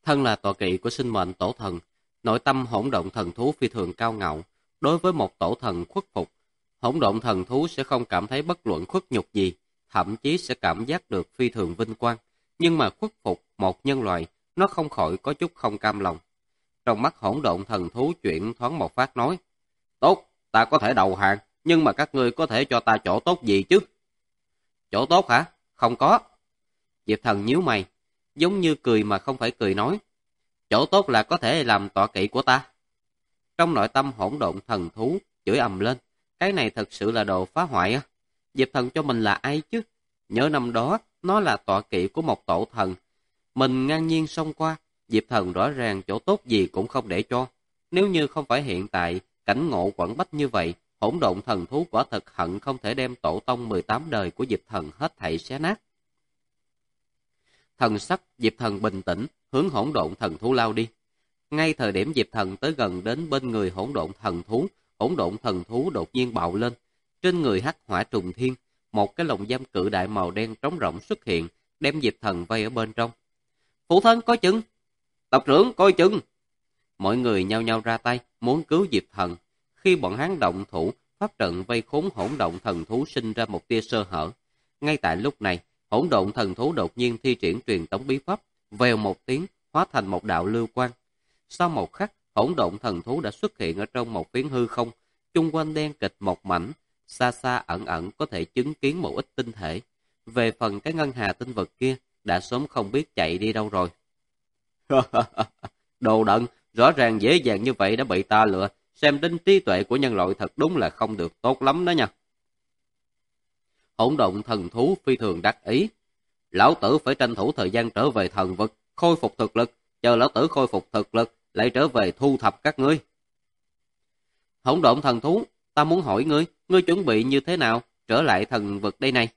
Thân là tọa kỵ của sinh mệnh tổ thần, nội tâm hỗn độn thần thú phi thường cao ngạo. Đối với một tổ thần khuất phục, hỗn độn thần thú sẽ không cảm thấy bất luận khuất nhục gì, thậm chí sẽ cảm giác được phi thường vinh quang. Nhưng mà khuất phục một nhân loại, nó không khỏi có chút không cam lòng. Trong mắt hỗn độn thần thú chuyển thoáng một phát nói, tốt, ta có thể đầu hàng, nhưng mà các ngươi có thể cho ta chỗ tốt gì chứ? Chỗ tốt hả? Không có. Diệp Thần nhíu mày, giống như cười mà không phải cười nói, chỗ tốt là có thể làm tọa kỵ của ta. Trong nội tâm hỗn độn thần thú chửi ầm lên, cái này thật sự là đồ phá hoại á. Diệp Thần cho mình là ai chứ? Nhớ năm đó, nó là tọa kỵ của một tổ thần. Mình ngang nhiên xông qua, Diệp Thần rõ ràng chỗ tốt gì cũng không để cho. Nếu như không phải hiện tại, cảnh ngộ quẩn bách như vậy, hỗn độn thần thú quả thật hận không thể đem tổ tông 18 đời của Diệp Thần hết thảy xé nát. Thần sắc Diệp Thần bình tĩnh, hướng hỗn độn thần thú lao đi. Ngay thời điểm Diệp Thần tới gần đến bên người hỗn độn thần thú đột nhiên bạo lên. Trên người hắc hỏa trùng thiên, một cái lồng giam cự đại màu đen trống rỗng xuất hiện, đem Diệp Thần vây ở bên trong. Phụ thân coi chừng! Tộc trưởng coi chừng! Mọi người nhao nhao ra tay, muốn cứu Diệp Thần. Khi bọn hắn động thủ, pháp trận vây khốn hỗn độn thần thú sinh ra một tia sơ hở. Ngay tại lúc này, hỗn độn thần thú đột nhiên thi triển truyền tống bí pháp, vèo một tiếng, hóa thành một đạo lưu quang. Sau một khắc, hỗn độn thần thú đã xuất hiện ở trong một phiến hư không, chung quanh đen kịch một mảnh, xa xa ẩn ẩn có thể chứng kiến một ít tinh thể. Về phần cái ngân hà tinh vật kia, đã sớm không biết chạy đi đâu rồi. Đồ đần, rõ ràng dễ dàng như vậy đã bị ta lừa, xem đến trí tuệ của nhân loại thật đúng là không được tốt lắm đó nha. Hỗn độn thần thú phi thường đắc ý. Lão tử phải tranh thủ thời gian trở về thần vực, khôi phục thực lực, chờ lão tử khôi phục thực lực, lại trở về thu thập các ngươi. Hỗn độn thần thú, ta muốn hỏi ngươi chuẩn bị như thế nào, trở lại thần vực đây này?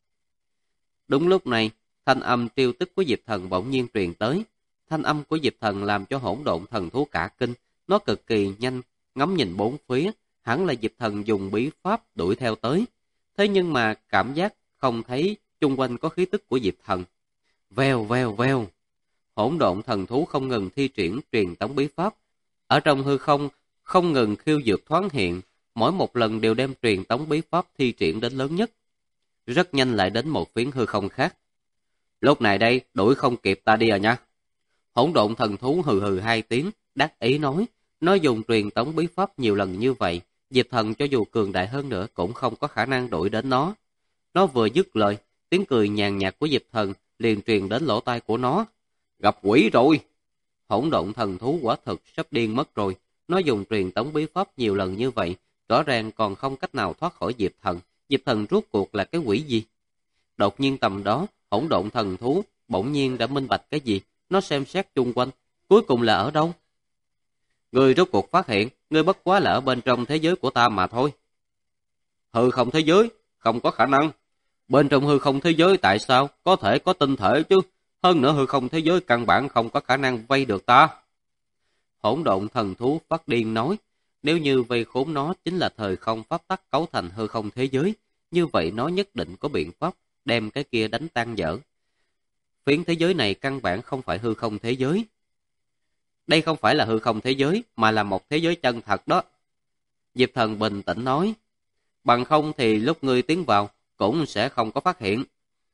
Đúng lúc này, thanh âm trêu tức của Diệp Thần bỗng nhiên truyền tới. Thanh âm của Diệp Thần làm cho hỗn độn thần thú cả kinh, nó cực kỳ nhanh, ngắm nhìn bốn phía, hẳn là Diệp Thần dùng bí pháp đuổi theo tới. Thế nhưng mà cảm giác không thấy chung quanh có khí tức của Diệp Thần. Vèo vèo vèo. Hỗn độn thần thú không ngừng thi triển truyền tống bí pháp. Ở trong hư không ngừng khiêu dược thoáng hiện, mỗi một lần đều đem truyền tống bí pháp thi triển đến lớn nhất. Rất nhanh lại đến một phiến hư không khác. Lúc này đây, đuổi không kịp ta đi à nha. Hỗn độn thần thú hừ hừ hai tiếng, đắc ý nói, nó dùng truyền tống bí pháp nhiều lần như vậy, Diệp Thần cho dù cường đại hơn nữa cũng không có khả năng đuổi đến nó. Nó vừa dứt lời, tiếng cười nhàn nhạt của Diệp Thần liền truyền đến lỗ tai của nó. Gặp quỷ rồi! Hỗn độn thần thú quả thực sắp điên mất rồi. Nó dùng truyền tống bí pháp nhiều lần như vậy, rõ ràng còn không cách nào thoát khỏi Diệp Thần. Diệp Thần rốt cuộc là cái quỷ gì? Đột nhiên tầm đó, hỗn độn thần thú bỗng nhiên đã minh bạch cái gì? Nó xem xét chung quanh, cuối cùng là ở đâu? Ngươi rốt cuộc phát hiện, ngươi bất quá là ở bên trong thế giới của ta mà thôi. Hư không thế giới? Không có khả năng. Bên trong hư không thế giới tại sao có thể có tinh thể chứ? Hơn nữa hư không thế giới căn bản không có khả năng vây được ta. Hỗn độn thần thú phát điên nói, nếu như vây khốn nó chính là thời không pháp tắc cấu thành hư không thế giới, như vậy nó nhất định có biện pháp đem cái kia đánh tan dở. Phiến thế giới này căn bản không phải hư không thế giới. Đây không phải là hư không thế giới, mà là một thế giới chân thật đó. Diệp Thần bình tĩnh nói, bằng không thì lúc ngươi tiến vào, cũng sẽ không có phát hiện.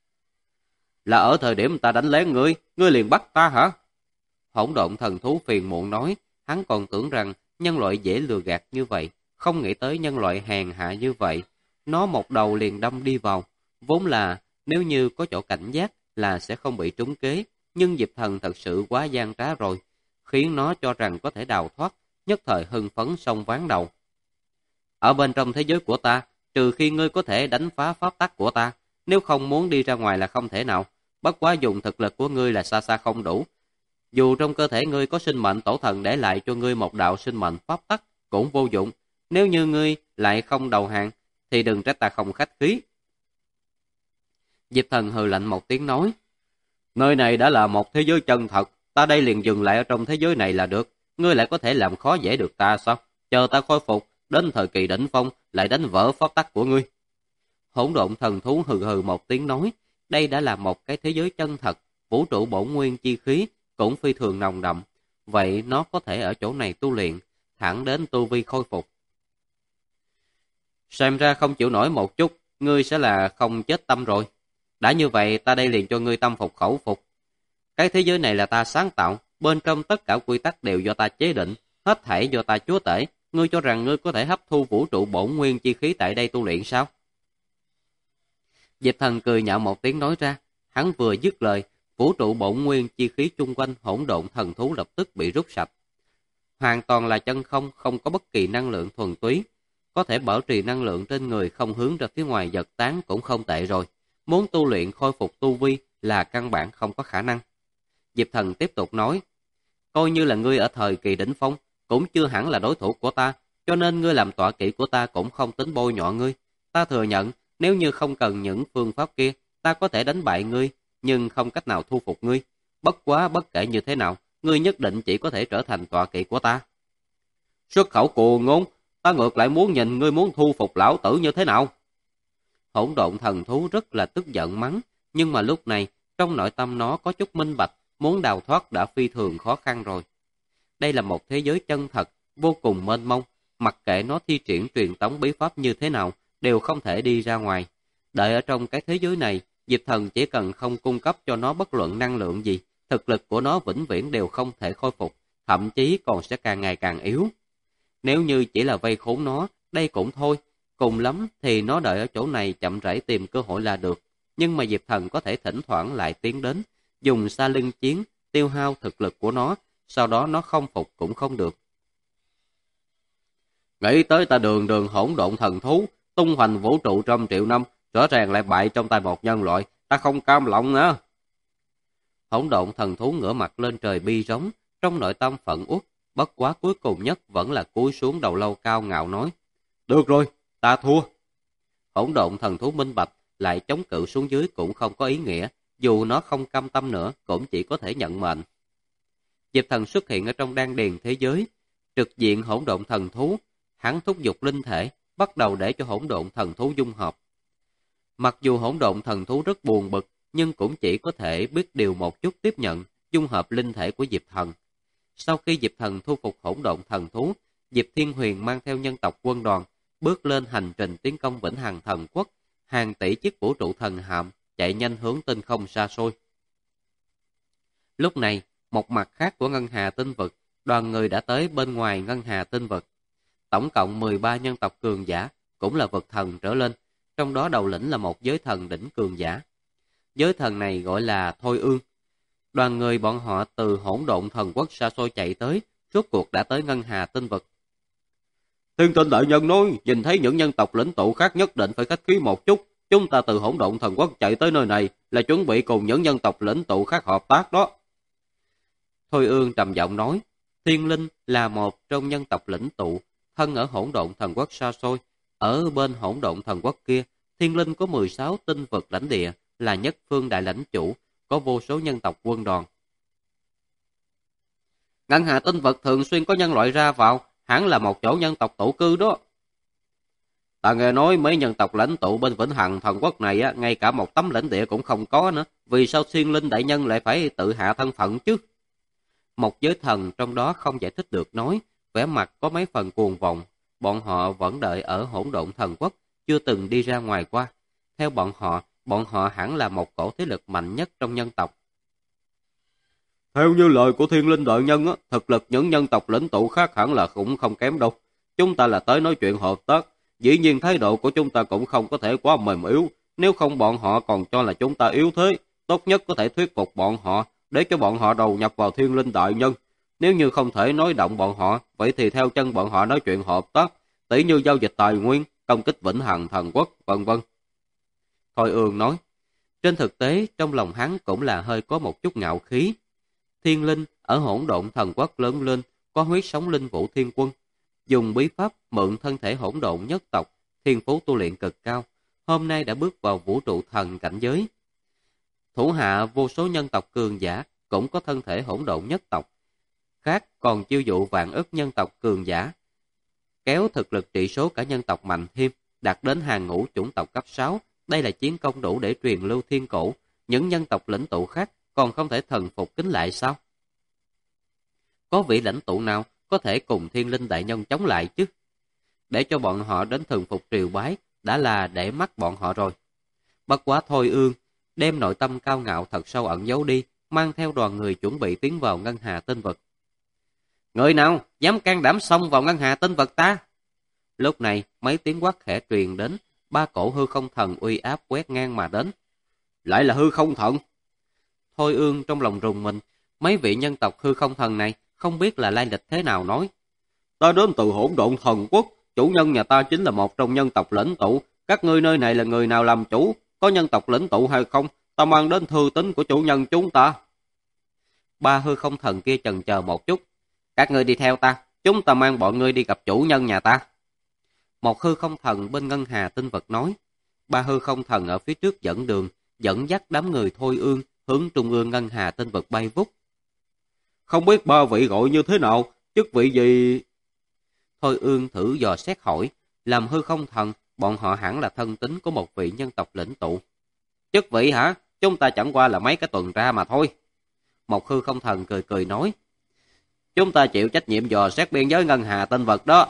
Là ở thời điểm ta đánh lén ngươi liền bắt ta hả? Hỗn độn thần thú phiền muộn nói, hắn còn tưởng rằng nhân loại dễ lừa gạt như vậy, không nghĩ tới nhân loại hèn hạ như vậy. Nó một đầu liền đâm đi vào, vốn là nếu như có chỗ cảnh giác là sẽ không bị trúng kế, nhưng Diệp Thần thật sự quá gian trá rồi, khiến nó cho rằng có thể đào thoát, nhất thời hưng phấn xông ván đầu. Ở bên trong thế giới của ta, trừ khi ngươi có thể đánh phá pháp tắc của ta, nếu không muốn đi ra ngoài là không thể nào, bất quá dùng thực lực của ngươi là xa xa không đủ. Dù trong cơ thể ngươi có sinh mệnh tổ thần để lại cho ngươi một đạo sinh mệnh pháp tắc, cũng vô dụng. Nếu như ngươi lại không đầu hàng, thì đừng trách ta không khách khí. Diệp Thần hừ lạnh một tiếng nói, nơi này đã là một thế giới chân thật, ta đây liền dừng lại ở trong thế giới này là được. Ngươi lại có thể làm khó dễ được ta sao? Chờ ta khôi phục, đến thời kỳ đỉnh phong, lại đánh vỡ pháp tắc của ngươi. Hỗn độn thần thú hừ hừ một tiếng nói, đây đã là một cái thế giới chân thật, vũ trụ bổn nguyên chi khí cũng phi thường nồng đậm. Vậy nó có thể ở chỗ này tu luyện, thẳng đến tu vi khôi phục. Xem ra không chịu nổi một chút, ngươi sẽ là không chết tâm rồi. Đã như vậy, ta đây liền cho ngươi tâm phục khẩu phục. Cái thế giới này là ta sáng tạo, bên trong tất cả quy tắc đều do ta chế định, hết thảy do ta chúa tể. Ngươi cho rằng ngươi có thể hấp thu vũ trụ bổn nguyên chi khí tại đây tu luyện sao? Diệp Thần cười nhạo một tiếng nói ra, hắn vừa dứt lời, vũ trụ bổn nguyên chi khí chung quanh hỗn độn thần thú lập tức bị rút sạch. Hoàn toàn là chân không, không có bất kỳ năng lượng thuần túy. Có thể bảo trì năng lượng trên người không hướng ra phía ngoài giật tán cũng không tệ rồi. Muốn tu luyện khôi phục tu vi là căn bản không có khả năng. Diệp Thần tiếp tục nói, coi như là ngươi ở thời kỳ đỉnh phong, cũng chưa hẳn là đối thủ của ta, cho nên ngươi làm tọa kỵ của ta cũng không tính bôi nhọ ngươi. Ta thừa nhận, nếu như không cần những phương pháp kia, ta có thể đánh bại ngươi, nhưng không cách nào thu phục ngươi. Bất quá bất kể như thế nào, ngươi nhất định chỉ có thể trở thành tọa kỵ của ta. Xuất khẩu cuồng ngôn, ta ngược lại muốn nhìn ngươi muốn thu phục lão tử như thế nào. Hỗn độn thần thú rất là tức giận mắng, nhưng mà lúc này, trong nội tâm nó có chút minh bạch, muốn đào thoát đã phi thường khó khăn rồi. Đây là một thế giới chân thật, vô cùng mênh mông, mặc kệ nó thi triển truyền tống bí pháp như thế nào, đều không thể đi ra ngoài. Đợi ở trong cái thế giới này, Diệp Thần chỉ cần không cung cấp cho nó bất luận năng lượng gì, thực lực của nó vĩnh viễn đều không thể khôi phục, thậm chí còn sẽ càng ngày càng yếu. Nếu như chỉ là vây khốn nó, đây cũng thôi, cùng lắm thì nó đợi ở chỗ này chậm rãi tìm cơ hội là được. Nhưng mà Diệp Thần có thể thỉnh thoảng lại tiến đến, dùng xa lưng chiến, tiêu hao thực lực của nó, sau đó nó không phục cũng không được. Nghĩ tới ta đường đường hỗn độn thần thú, tung hoành vũ trụ trăm triệu năm, rõ ràng lại bại trong tay một nhân loại, ta không cam lòng nữa. Hỗn độn thần thú ngửa mặt lên trời bi rống, trong nội tâm phẫn uất, bất quá cuối cùng nhất vẫn là cúi xuống đầu lâu cao ngạo nói. Được rồi, ta thua. Hỗn độn thần thú minh bạch, lại chống cự xuống dưới cũng không có ý nghĩa, dù nó không cam tâm nữa, cũng chỉ có thể nhận mệnh. Diệp Thần xuất hiện ở trong đan điền thế giới, trực diện hỗn độn thần thú, hắn thúc giục linh thể, bắt đầu để cho hỗn độn thần thú dung hợp. Mặc dù hỗn độn thần thú rất buồn bực, nhưng cũng chỉ có thể biết điều một chút tiếp nhận, dung hợp linh thể của Diệp Thần. Sau khi Diệp Thần thu phục hỗn độn thần thú, Diệp Thiên Huyền mang theo nhân tộc quân đoàn, bước lên hành trình tiến công Vĩnh Hằng Thần Quốc, hàng tỷ chiếc vũ trụ thần hạm, chạy nhanh hướng tinh không xa xôi. Lúc này, một mặt khác của Ngân Hà Tinh Vực, đoàn người đã tới bên ngoài Ngân Hà Tinh Vực. Tổng cộng 13 nhân tộc cường giả, cũng là vực thần trở lên, trong đó đầu lĩnh là một giới thần đỉnh cường giả. Giới thần này gọi là Thôi Ương. Đoàn người bọn họ từ hỗn độn thần quốc xa xôi chạy tới, rốt cuộc đã tới Ngân Hà Tinh Vực. Thiên Tinh đại nhân nói, nhìn thấy những nhân tộc lĩnh tụ khác nhất định phải khách khí một chút. Chúng ta từ hỗn độn thần quốc chạy tới nơi này là chuẩn bị cùng những nhân tộc lĩnh tụ khác hợp tác đó. Thôi Ương trầm giọng nói, Thiên Linh là một trong nhân tộc lĩnh tụ, thân ở hỗn độn thần quốc xa xôi. Ở bên hỗn độn thần quốc kia, Thiên Linh có 16 tinh vực lãnh địa, là nhất phương đại lãnh chủ, có vô số nhân tộc quân đoàn. Ngân Hà Tinh Vực thường xuyên có nhân loại ra vào, hẳn là một chỗ nhân tộc tụ cư đó. Ta nghe nói mấy nhân tộc lãnh tụ bên Vĩnh Hằng Thần Quốc này ngay cả một tấm lãnh địa cũng không có nữa, vì sao Thiên Linh đại nhân lại phải tự hạ thân phận chứ? Một giới thần trong đó không giải thích được nói, vẻ mặt có mấy phần cuồng vọng, bọn họ vẫn đợi ở hỗn độn thần quốc, chưa từng đi ra ngoài qua. Theo bọn họ hẳn là một cổ thế lực mạnh nhất trong nhân tộc. Theo như lời của Thiên Linh đại nhân, thực lực những nhân tộc lĩnh tụ khác hẳn là cũng không kém đâu. Chúng ta là tới nói chuyện hợp tác, dĩ nhiên thái độ của chúng ta cũng không có thể quá mềm yếu, nếu không bọn họ còn cho là chúng ta yếu thế, tốt nhất có thể thuyết phục bọn họ, để cho bọn họ đầu nhập vào Thiên Linh đại nhân. Nếu như không thể nói động bọn họ, vậy thì theo chân bọn họ nói chuyện hợp tác, tỷ như giao dịch tài nguyên, công kích Vĩnh Hằng Thần Quốc, vân vân. Thôi Ương nói, trên thực tế trong lòng hắn cũng là hơi có một chút ngạo khí. Thiên Linh ở hỗn độn thần quốc lớn lên, có huyết sống linh vũ thiên quân, dùng bí pháp mượn thân thể hỗn độn nhất tộc, thiên phú tu luyện cực cao, hôm nay đã bước vào vũ trụ thần cảnh giới. Thủ hạ vô số nhân tộc cường giả cũng có thân thể hỗn độn nhất tộc, khác còn chiêu dụ vạn ức nhân tộc cường giả, kéo thực lực trị số cả nhân tộc mạnh thêm, đạt đến hàng ngũ chủng tộc cấp 6. Đây là chiến công đủ để truyền lưu thiên cổ, những nhân tộc lĩnh tụ khác còn không thể thần phục kính lại sao? Có vị lãnh tụ nào có thể cùng thiên linh đại nhân chống lại chứ? Để cho bọn họ đến thần phục triều bái đã là để mắt bọn họ rồi. Bất quá Thôi Ương đem nội tâm cao ngạo thật sâu ẩn giấu đi, mang theo đoàn người chuẩn bị tiến vào ngân hà tinh vực. Người nào dám can đảm xông vào ngân hà tinh vực ta? Lúc này mấy tiếng quát khẽ truyền đến, ba cổ hư không thần uy áp quét ngang mà đến. Lại là hư không thần. Thôi Ương trong lòng rùng mình, mấy vị nhân tộc hư không thần này không biết là lai lịch thế nào nói. Ta đến từ Hỗn Độn Thần Quốc, chủ nhân nhà ta chính là một trong nhân tộc lãnh tụ. Các ngươi nơi này là người nào làm chủ, có nhân tộc lãnh tụ hay không? Ta mang đến thư tín của chủ nhân chúng ta. Ba hư không thần kia chần chờ một chút. Các ngươi đi theo ta, chúng ta mang bọn ngươi đi gặp chủ nhân nhà ta. Một hư không thần bên ngân hà tinh vực nói. Ba hư không thần ở phía trước dẫn đường, dẫn dắt đám người Thôi Ương hướng trung ương ngân hà tinh vực bay vút. Không biết ba vị gọi như thế nào, chức vị gì? Thôi Ương thử dò xét hỏi, làm hư không thần, bọn họ hẳn là thân tín của một vị nhân tộc lãnh tụ. Chức vị hả? Chúng ta chẳng qua là mấy cái tuần tra mà thôi. Một hư không thần cười cười nói. Chúng ta chịu trách nhiệm dò xét biên giới ngân hà tinh vực đó.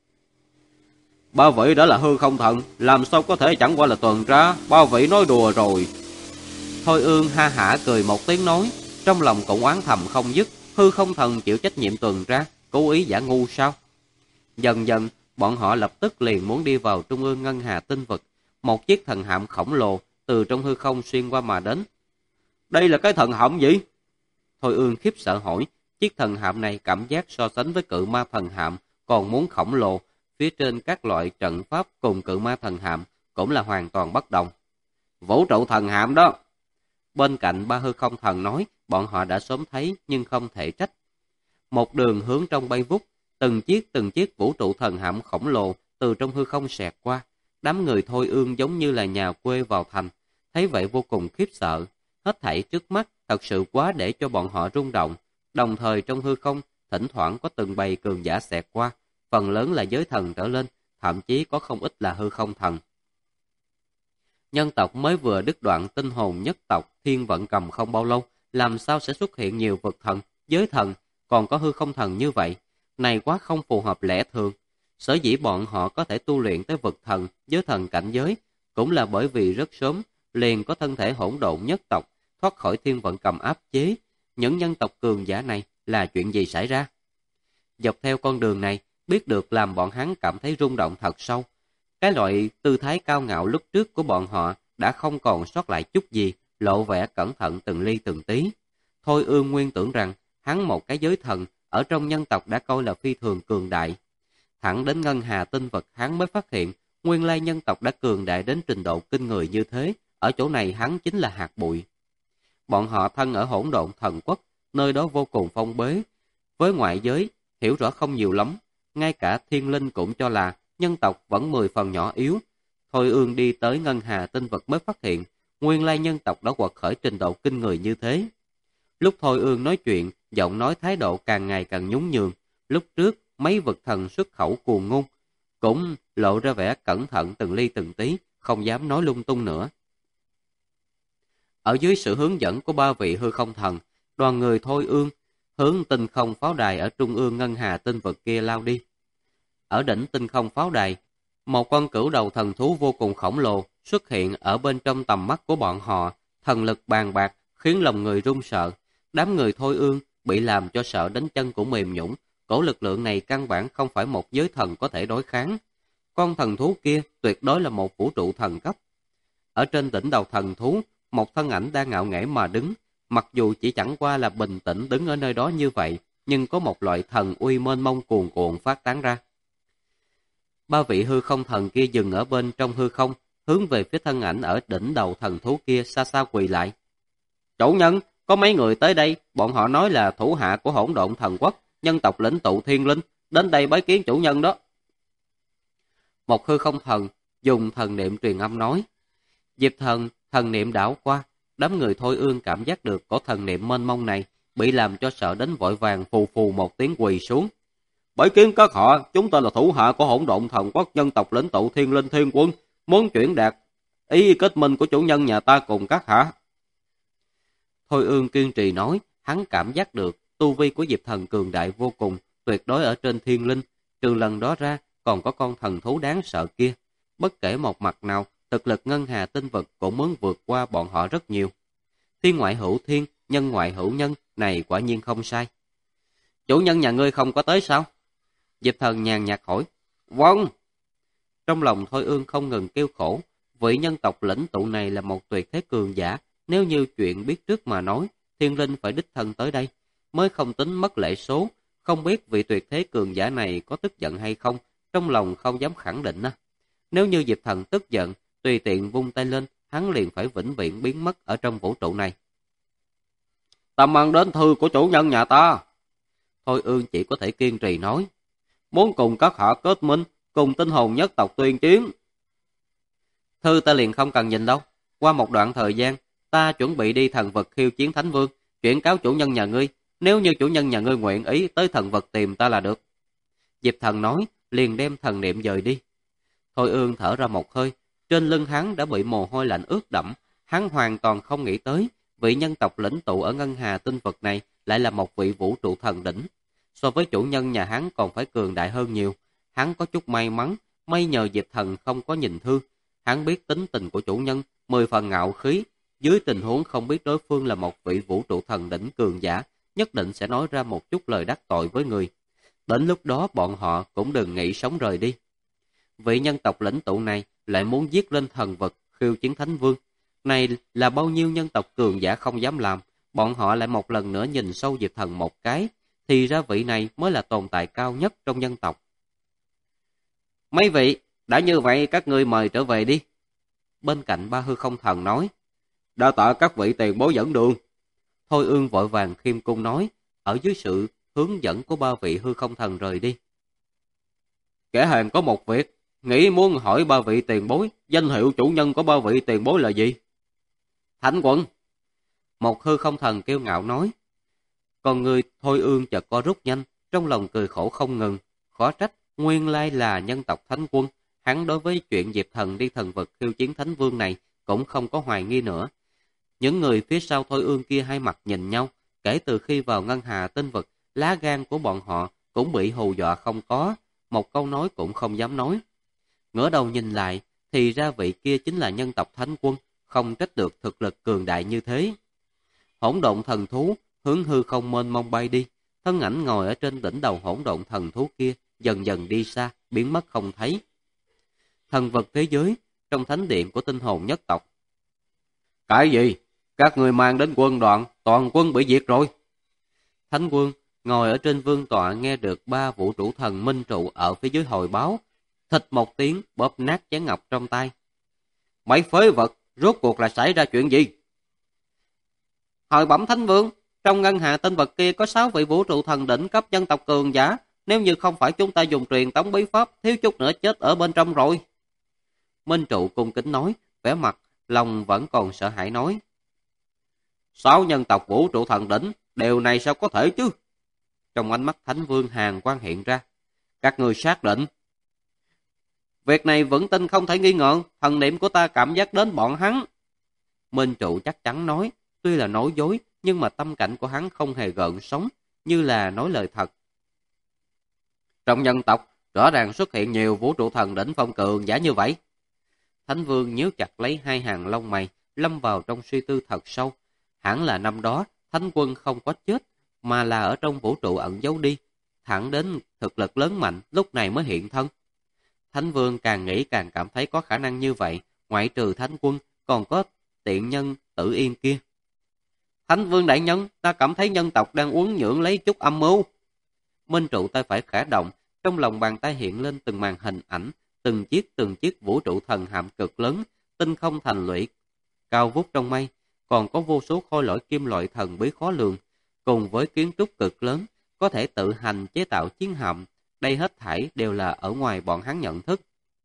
Ba vị đã là hư không thần, làm sao có thể chẳng qua là tuần tra, ba vị nói đùa rồi. Thôi Ương ha hả cười một tiếng nói, trong lòng cũng oán thầm không dứt, hư không thần chịu trách nhiệm tuần tra, cố ý giả ngu sao? Dần dần, bọn họ lập tức liền muốn đi vào trung ương ngân hà tinh vực, một chiếc thần hạm khổng lồ từ trong hư không xuyên qua mà đến. Đây là cái thần hạm gì? Thôi Ương khiếp sợ hỏi, chiếc thần hạm này cảm giác so sánh với cự ma thần hạm còn muốn khổng lồ, phía trên các loại trận pháp cùng cự ma thần hạm cũng là hoàn toàn bất đồng. Vũ trụ thần hạm đó. Bên cạnh ba hư không thần nói, bọn họ đã sớm thấy nhưng không thể trách. Một đường hướng trong bay vút, từng chiếc vũ trụ thần hạm khổng lồ từ trong hư không xẹt qua. Đám người Thôi Ương giống như là nhà quê vào thành, thấy vậy vô cùng khiếp sợ. Hết thảy trước mắt thật sự quá để cho bọn họ rung động. Đồng thời trong hư không, thỉnh thoảng có từng bầy cường giả xẹt qua, phần lớn là giới thần trở lên, thậm chí có không ít là hư không thần. Nhân tộc mới vừa đứt đoạn tinh hồn nhất tộc Thiên Vận Cầm không bao lâu, làm sao sẽ xuất hiện nhiều vực thần, giới thần, còn có hư không thần như vậy? Này quá không phù hợp lẽ thường. Sở dĩ bọn họ có thể tu luyện tới vực thần, giới thần cảnh giới, cũng là bởi vì rất sớm liền có thân thể hỗn độn nhất tộc thoát khỏi Thiên Vận Cầm áp chế. Những nhân tộc cường giả này là chuyện gì xảy ra? Dọc theo con đường này, biết được làm bọn hắn cảm thấy rung động thật sâu. Cái loại tư thái cao ngạo lúc trước của bọn họ đã không còn sót lại chút gì, lộ vẻ cẩn thận từng ly từng tí. Thôi Ương nguyên tưởng rằng hắn một cái giới thần ở trong nhân tộc đã coi là phi thường cường đại. Thẳng đến ngân hà tinh vực hắn mới phát hiện nguyên lai nhân tộc đã cường đại đến trình độ kinh người như thế, ở chỗ này hắn chính là hạt bụi. Bọn họ thân ở Hỗn Độn Thần Quốc, nơi đó vô cùng phong bế. Với ngoại giới, hiểu rõ không nhiều lắm, ngay cả thiên linh cũng cho là nhân tộc vẫn 10 phần nhỏ yếu. Thôi Ương đi tới ngân hà tinh vực mới phát hiện, nguyên lai nhân tộc đã quật khởi trình độ kinh người như thế. Lúc Thôi Ương nói chuyện, giọng nói thái độ càng ngày càng nhún nhường. Lúc trước, mấy vực thần xuất khẩu cuồng ngôn, cũng lộ ra vẻ cẩn thận từng ly từng tí, không dám nói lung tung nữa. Ở dưới sự hướng dẫn của ba vị hư không thần, đoàn người Thôi Ương hướng tinh không pháo đài ở trung ương ngân hà tinh vực kia lao đi. Ở đỉnh tinh không pháo đài, một con cửu đầu thần thú vô cùng khổng lồ xuất hiện ở bên trong tầm mắt của bọn họ, thần lực bàn bạc khiến lòng người run sợ. Đám người Thôi Ương bị làm cho sợ đến chân cũng mềm nhũn, cổ lực lượng này căn bản không phải một giới thần có thể đối kháng. Con thần thú kia tuyệt đối là một vũ trụ thần cấp. Ở trên đỉnh đầu thần thú, một thân ảnh đang ngạo nghễ mà đứng, mặc dù chỉ chẳng qua là bình tĩnh đứng ở nơi đó như vậy, nhưng có một loại thần uy mênh mông cuồn cuộn phát tán ra. Ba vị hư không thần kia dừng ở bên trong hư không, hướng về phía thân ảnh ở đỉnh đầu thần thú kia xa xa quỳ lại. Chủ nhân, có mấy người tới đây, bọn họ nói là thủ hạ của Hỗn Độn Thần Quốc, nhân tộc lãnh tụ Thiên Linh, đến đây bái kiến chủ nhân đó. Một hư không thần dùng thần niệm truyền âm nói. Diệp thần, thần niệm đảo qua, đám người Thôi Ương cảm giác được cổ thần niệm mênh mông này, bị làm cho sợ đến vội vàng phù phù một tiếng quỳ xuống. Bái kiến các họ, chúng ta là thủ hạ của Hỗn Độn Thần Quốc, nhân tộc lãnh tụ Thiên Linh Thiên Quân, muốn chuyển đạt ý kết minh của chủ nhân nhà ta cùng các hạ. Thôi Ương kiên trì nói, hắn cảm giác được tu vi của Diệp Thần cường đại vô cùng, tuyệt đối ở trên thiên linh, trừ lần đó ra còn có con thần thú đáng sợ kia. Bất kể một mặt nào, thực lực ngân hà tinh vực cũng muốn vượt qua bọn họ rất nhiều. Thiên ngoại hữu thiên, nhân ngoại hữu nhân, này quả nhiên không sai. Chủ nhân nhà ngươi không có tới sao? Diệp Thần nhàn nhạt hỏi. Vâng. Trong lòng Thôi Ương không ngừng kêu khổ, vị nhân tộc lĩnh tụ này là một tuyệt thế cường giả, nếu như chuyện biết trước mà nói, thiên linh phải đích thân tới đây, mới không tính mất lễ số, không biết vị tuyệt thế cường giả này có tức giận hay không, trong lòng không dám khẳng định. Nếu như Diệp Thần tức giận, tùy tiện vung tay lên, hắn liền phải vĩnh viễn biến mất ở trong vũ trụ này. Ta mang đến thư của chủ nhân nhà ta. Thôi Ương chỉ có thể kiên trì nói, muốn cùng các hạ kết minh, cùng tinh hồn nhất tộc tuyên chiến. Thư ta liền không cần nhìn đâu, qua một đoạn thời gian, ta chuẩn bị đi thần vực khiêu chiến Thánh Vương, chuyển cáo chủ nhân nhà ngươi, nếu như chủ nhân nhà ngươi nguyện ý tới thần vực tìm ta là được. Diệp Thần nói, liền đem thần niệm dời đi. Thôi Ương thở ra một hơi, trên lưng hắn đã bị mồ hôi lạnh ướt đẫm, hắn hoàn toàn không nghĩ tới, vị nhân tộc lĩnh tụ ở ngân hà tinh vực này lại là một vị vũ trụ thần đỉnh. So với chủ nhân nhà hắn còn phải cường đại hơn nhiều, hắn có chút may mắn, may nhờ Diệp Thần không có nhìn thư. Hắn biết tính tình của chủ nhân, 10 phần ngạo khí, dưới tình huống không biết đối phương là một vị vũ trụ thần đỉnh cường giả, nhất định sẽ nói ra một chút lời đắc tội với người. Đến lúc đó bọn họ cũng đừng nghĩ sống rời đi. Vị nhân tộc lĩnh tụ này lại muốn giết lên thần vực, khiêu chiến Thánh Vương. Này là bao nhiêu nhân tộc cường giả không dám làm, bọn họ lại một lần nữa nhìn sâu Diệp Thần một cái, thì ra vị này mới là tồn tại cao nhất trong nhân tộc. Mấy vị, đã như vậy các ngươi mời trở về đi. Bên cạnh Ba Hư Không Thần nói, đa tạ các vị tiền bối dẫn đường. Thôi Ương vội vàng khiêm cung nói, ở dưới sự hướng dẫn của ba vị Hư Không Thần rời đi. Kẻ hàng có một việc, nghĩ muốn hỏi ba vị tiền bối, danh hiệu chủ nhân của ba vị tiền bối là gì? Thánh Quân. Một Hư Không Thần kiêu ngạo nói. Còn người Thôi Ương chợt co rút nhanh, trong lòng cười khổ không ngừng, khó trách, nguyên lai là nhân tộc Thánh Quân. Hắn đối với chuyện Diệp Thần đi thần vực khiêu chiến Thánh Vương này cũng không có hoài nghi nữa. Những người phía sau Thôi Ương kia hai mặt nhìn nhau, kể từ khi vào ngân hà tinh vực, lá gan của bọn họ cũng bị hù dọa không có, một câu nói cũng không dám nói. Ngửa đầu nhìn lại, thì ra vị kia chính là nhân tộc Thánh Quân, không trách được thực lực cường đại như thế. Hỗn độn thần thú hướng hư không mênh mông bay đi, thân ảnh ngồi ở trên đỉnh đầu hỗn độn thần thú kia dần dần đi xa, biến mất không thấy. Thần vật thế giới, trong thánh điện của tinh hồn nhất tộc. Cái gì? Các người mang đến quân đoàn, toàn quân bị diệt rồi. Thánh Quân ngồi ở trên vương tọa nghe được ba vũ trụ thần minh trụ ở phía dưới hồi báo, thịch một tiếng bóp nát chén ngọc trong tay. Mấy phế vật, rốt cuộc là xảy ra chuyện gì? Hồi bẩm Thánh Vương, trong ngân hà tinh vật kia có 6 vị vũ trụ thần đỉnh cấp dân tộc cường giả, nếu như không phải chúng ta dùng truyền tống bí pháp, thiếu chút nữa chết ở bên trong rồi. Minh trụ cung kính nói, vẻ mặt lòng vẫn còn sợ hãi nói. 6 nhân tộc vũ trụ thần đỉnh, điều này sao có thể chứ? Trong ánh mắt Thánh Vương hàn quang hiện ra. Các người xác định. Việc này vững tin không thể nghi ngờ, thần niệm của ta cảm giác đến bọn hắn. Minh trụ chắc chắn nói, tuy là nói dối, nhưng mà tâm cảnh của hắn không hề gợn sóng, như là nói lời thật. Trong nhân tộc, rõ ràng xuất hiện nhiều vũ trụ thần đỉnh phong cường giả như vậy. Thánh Vương nhíu chặt lấy hai hàng lông mày, lâm vào trong suy tư thật sâu. Hẳn là năm đó, Thánh Quân không có chết, mà là ở trong vũ trụ ẩn giấu đi. Thẳng đến thực lực lớn mạnh, lúc này mới hiện thân. Thánh Vương càng nghĩ càng cảm thấy có khả năng như vậy, ngoại trừ Thánh Quân, còn có tiện nhân Tử Yên kia. Thánh Vương đại nhân, ta cảm thấy nhân tộc đang uốn nhượng lấy chút âm mưu. Minh trụ tay phải khẽ động, trong lòng bàn tay hiện lên từng màn hình ảnh, từng chiếc vũ trụ thần hạm cực lớn, tinh không thành lũy, cao vút trong mây, còn có vô số khôi lỗi kim loại thần bí khó lường, cùng với kiến trúc cực lớn, có thể tự hành chế tạo chiến hạm. Đây hết thảy đều là ở ngoài bọn hắn nhận thức.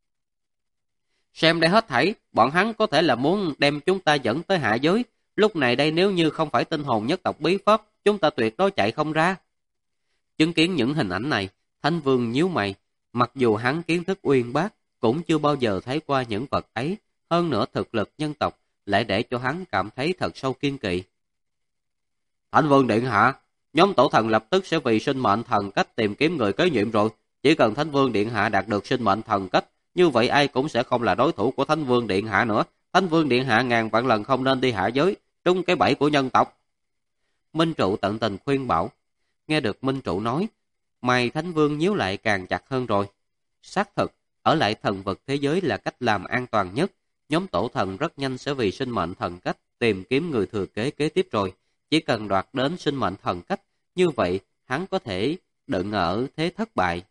Xem đây hết thảy, bọn hắn có thể là muốn đem chúng ta dẫn tới hạ giới. Lúc này đây nếu như không phải tinh hồn nhất tộc bí pháp, chúng ta tuyệt đối chạy không ra. Chứng kiến những hình ảnh này, Thánh Vương nhíu mày. Mặc dù hắn kiến thức uyên bác, cũng chưa bao giờ thấy qua những vật ấy. Hơn nữa thực lực nhân tộc lại để cho hắn cảm thấy thật sâu kiên kỵ. Thánh Vương điện hạ, Nhóm tổ thần lập tức sẽ vì sinh mệnh thần cách tìm kiếm người kế nhiệm rồi. Chỉ cần Thánh Vương Điện Hạ đạt được sinh mệnh thần cách, như vậy ai cũng sẽ không là đối thủ của Thánh Vương Điện Hạ nữa. Thánh Vương Điện Hạ ngàn vạn lần không nên đi hạ giới, trúng cái bẫy của nhân tộc. Minh Trụ tận tình khuyên bảo. Nghe được Minh Trụ nói, mày Thánh Vương nhíu lại càng chặt hơn rồi. Xác thực, ở lại thần vực thế giới là cách làm an toàn nhất. Nhóm tổ thần rất nhanh sẽ vì sinh mệnh thần cách tìm kiếm người thừa kế kế tiếp rồi. Chỉ cần đoạt đến sinh mệnh thần cách, như vậy hắn có thể đựng ở thế thất bại.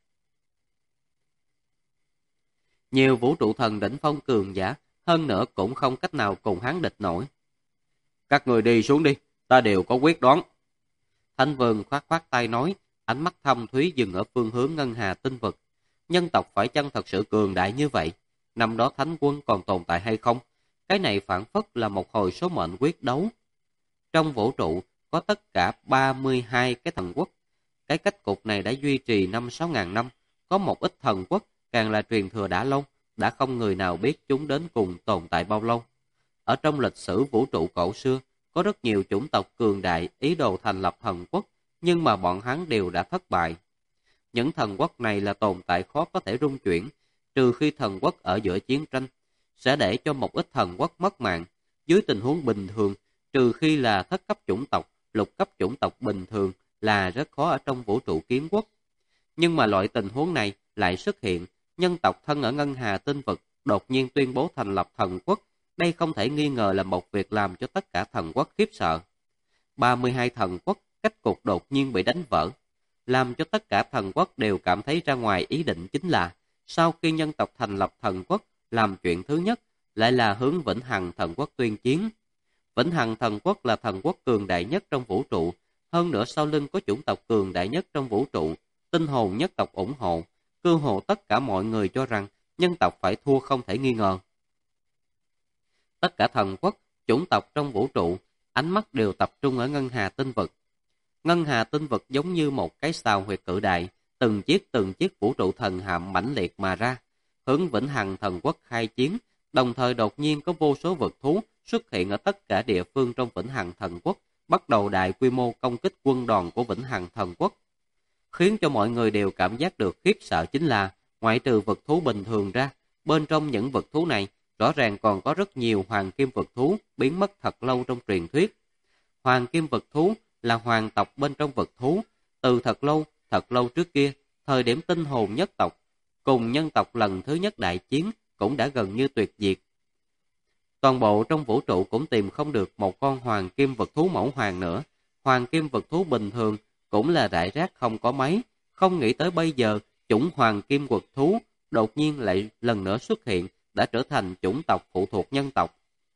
Nhiều vũ trụ thần đỉnh phong cường giả, hơn nữa cũng không cách nào cùng hắn địch nổi. Các người đi xuống đi, ta đều có quyết đoán. Thánh Vương khoát khoát tay nói, ánh mắt thâm thúy dừng ở phương hướng ngân hà tinh vực. Nhân tộc phải chăng thật sự cường đại như vậy? Năm đó Thánh Quân còn tồn tại hay không? Cái này phản phất là một hồi số mệnh quyết đấu. Trong vũ trụ có tất cả 32 cái thần quốc. Cái cách cục này đã duy trì 5-6 ngàn năm. Có một ít thần quốc càng là truyền thừa đã lâu, đã không người nào biết chúng đến cùng tồn tại bao lâu. Ở trong lịch sử vũ trụ cổ xưa, có rất nhiều chủng tộc cường đại ý đồ thành lập thần quốc, nhưng mà bọn hắn đều đã thất bại. Những thần quốc này là tồn tại khó có thể rung chuyển, trừ khi thần quốc ở giữa chiến tranh, sẽ để cho một ít thần quốc mất mạng. Dưới tình huống bình thường, trừ khi là thất cấp chủng tộc, lục cấp chủng tộc bình thường là rất khó ở trong vũ trụ kiến quốc. Nhưng mà loại tình huống này lại xuất hiện, nhân tộc thân ở ngân hà tinh vực đột nhiên tuyên bố thành lập thần quốc. Đây không thể nghi ngờ là một việc làm cho tất cả thần quốc khiếp sợ. 32 thần quốc cách cục đột nhiên bị đánh vỡ, làm cho tất cả thần quốc đều cảm thấy ra ngoài ý định, chính là sau khi nhân tộc thành lập thần quốc, làm chuyện thứ nhất lại là hướng Vĩnh Hằng thần quốc tuyên chiến. Vĩnh Hằng thần quốc là thần quốc cường đại nhất trong vũ trụ, hơn nữa sau lưng có chủng tộc cường đại nhất trong vũ trụ, tinh hồn nhất tộc ủng hộ, cơ hồ tất cả mọi người cho rằng nhân tộc phải thua không thể nghi ngờ. Tất cả thần quốc, chủng tộc trong vũ trụ, ánh mắt đều tập trung ở ngân hà tinh vực. Ngân hà tinh vực giống như một cái sao huyệt cự đại, từng chiếc vũ trụ thần hạm mãnh liệt mà ra, hướng Vĩnh Hằng thần quốc khai chiến, đồng thời đột nhiên có vô số vực thú xuất hiện ở tất cả địa phương trong Vĩnh Hằng thần quốc, bắt đầu đại quy mô công kích quân đoàn của Vĩnh Hằng thần quốc. Khiến cho mọi người đều cảm giác được khiếp sợ chính là, ngoại trừ vực thú bình thường ra, bên trong những vực thú này, rõ ràng còn có rất nhiều hoàng kim vực thú biến mất thật lâu trong truyền thuyết. Hoàng kim vực thú là hoàng tộc bên trong vực thú, từ thật lâu trước kia, thời điểm tinh hồn nhất tộc, cùng nhân tộc lần thứ nhất đại chiến cũng đã gần như tuyệt diệt. Toàn bộ trong vũ trụ cũng tìm không được một con hoàng kim vực thú mẫu hoàng nữa, hoàng kim vực thú bình thường cũng là rải rác không có mấy, không nghĩ tới bây giờ chủng hoàng kim vực thú đột nhiên lại lần nữa xuất hiện, đã trở thành chủng tộc phụ thuộc nhân tộc.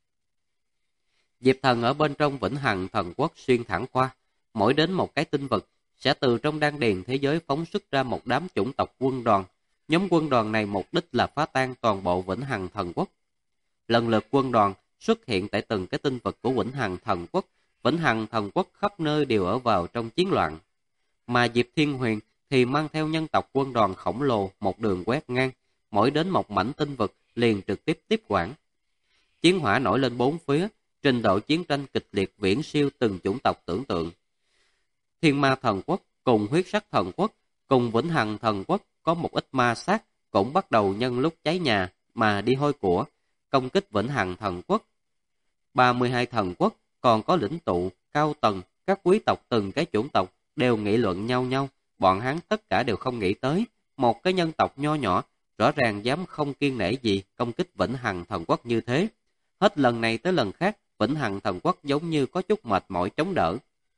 Diệp Thần ở bên trong Vĩnh Hằng thần quốc xuyên thẳng qua, mỗi đến một cái tinh vực, sẽ từ trong đan điền thế giới phóng xuất ra một đám chủng tộc quân đoàn. Nhóm quân đoàn này mục đích là phá tan toàn bộ Vĩnh Hằng thần quốc. Lần lượt quân đoàn xuất hiện tại từng cái tinh vực của Vĩnh Hằng thần quốc. Vĩnh Hằng thần quốc khắp nơi đều ở vào trong chiến loạn. Mà Diệp Thiên Huyền thì mang theo nhân tộc quân đoàn khổng lồ một đường quét ngang, mỗi đến một mảnh tinh vực liền trực tiếp tiếp quản. Chiến hỏa nổi lên bốn phía, trình độ chiến tranh kịch liệt viễn siêu từng chủng tộc tưởng tượng. Thiên Ma thần quốc cùng Huyết Sắc thần quốc cùng Vĩnh Hằng thần quốc có một ít ma sát, cũng bắt đầu nhân lúc cháy nhà mà đi hôi của, công kích Vĩnh Hằng thần quốc. 32 thần quốc còn có lĩnh tụ, cao tầng, các quý tộc từng cái chủng tộc đều nghị luận nhau, bọn hắn tất cả đều không nghĩ tới, một cái nhân tộc nho nhỏ rõ ràng dám không kiêng nể gì công kích Vĩnh Hằng thần quốc như thế. Hết lần này tới lần khác, Vĩnh Hằng thần quốc giống như có chút mệt mỏi chống đỡ.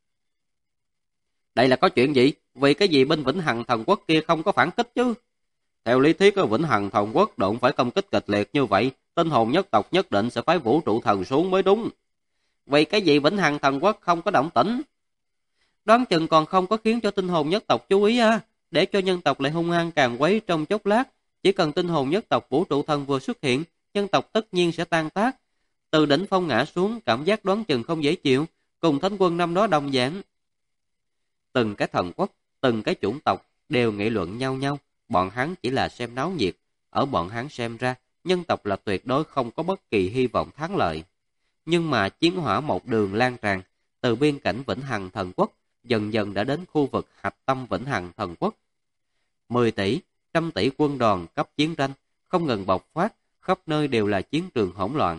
Đây là có chuyện gì? Vì cái gì bên Vĩnh Hằng thần quốc kia không có phản kích chứ? Theo lý thuyết, Vĩnh Hằng thần quốc đụng phải công kích kịch liệt như vậy, tinh hồn nhất tộc nhất định sẽ phái vũ trụ thần xuống mới đúng. Vì cái gì Vĩnh Hằng thần quốc không có động tĩnh? Đoán chừng còn không có khiến cho tinh hồn nhất tộc chú ý để cho nhân tộc lại hung hăng càng quấy trong chốc lát. Chỉ cần tinh hồn nhất tộc vũ trụ thần vừa xuất hiện, nhân tộc tất nhiên sẽ tan tác. Từ đỉnh phong ngã xuống, cảm giác đoán chừng không dễ chịu, cùng Thánh Quân năm đó đồng dạng. Từng cái thần quốc, từng cái chủng tộc đều nghị luận nhau, bọn hắn chỉ là xem náo nhiệt. Ở bọn hắn xem ra, nhân tộc là tuyệt đối không có bất kỳ hy vọng thắng lợi. Nhưng mà chiến hỏa một đường lan tràn, từ biên cảnh Vĩnh Hằng thần quốc dần dần đã đến khu vực hạch tâm Vĩnh Hằng Thần Quốc. 10 tỷ, 100 tỷ quân đoàn cấp chiến tranh không ngừng bộc phát, khắp nơi đều là chiến trường hỗn loạn.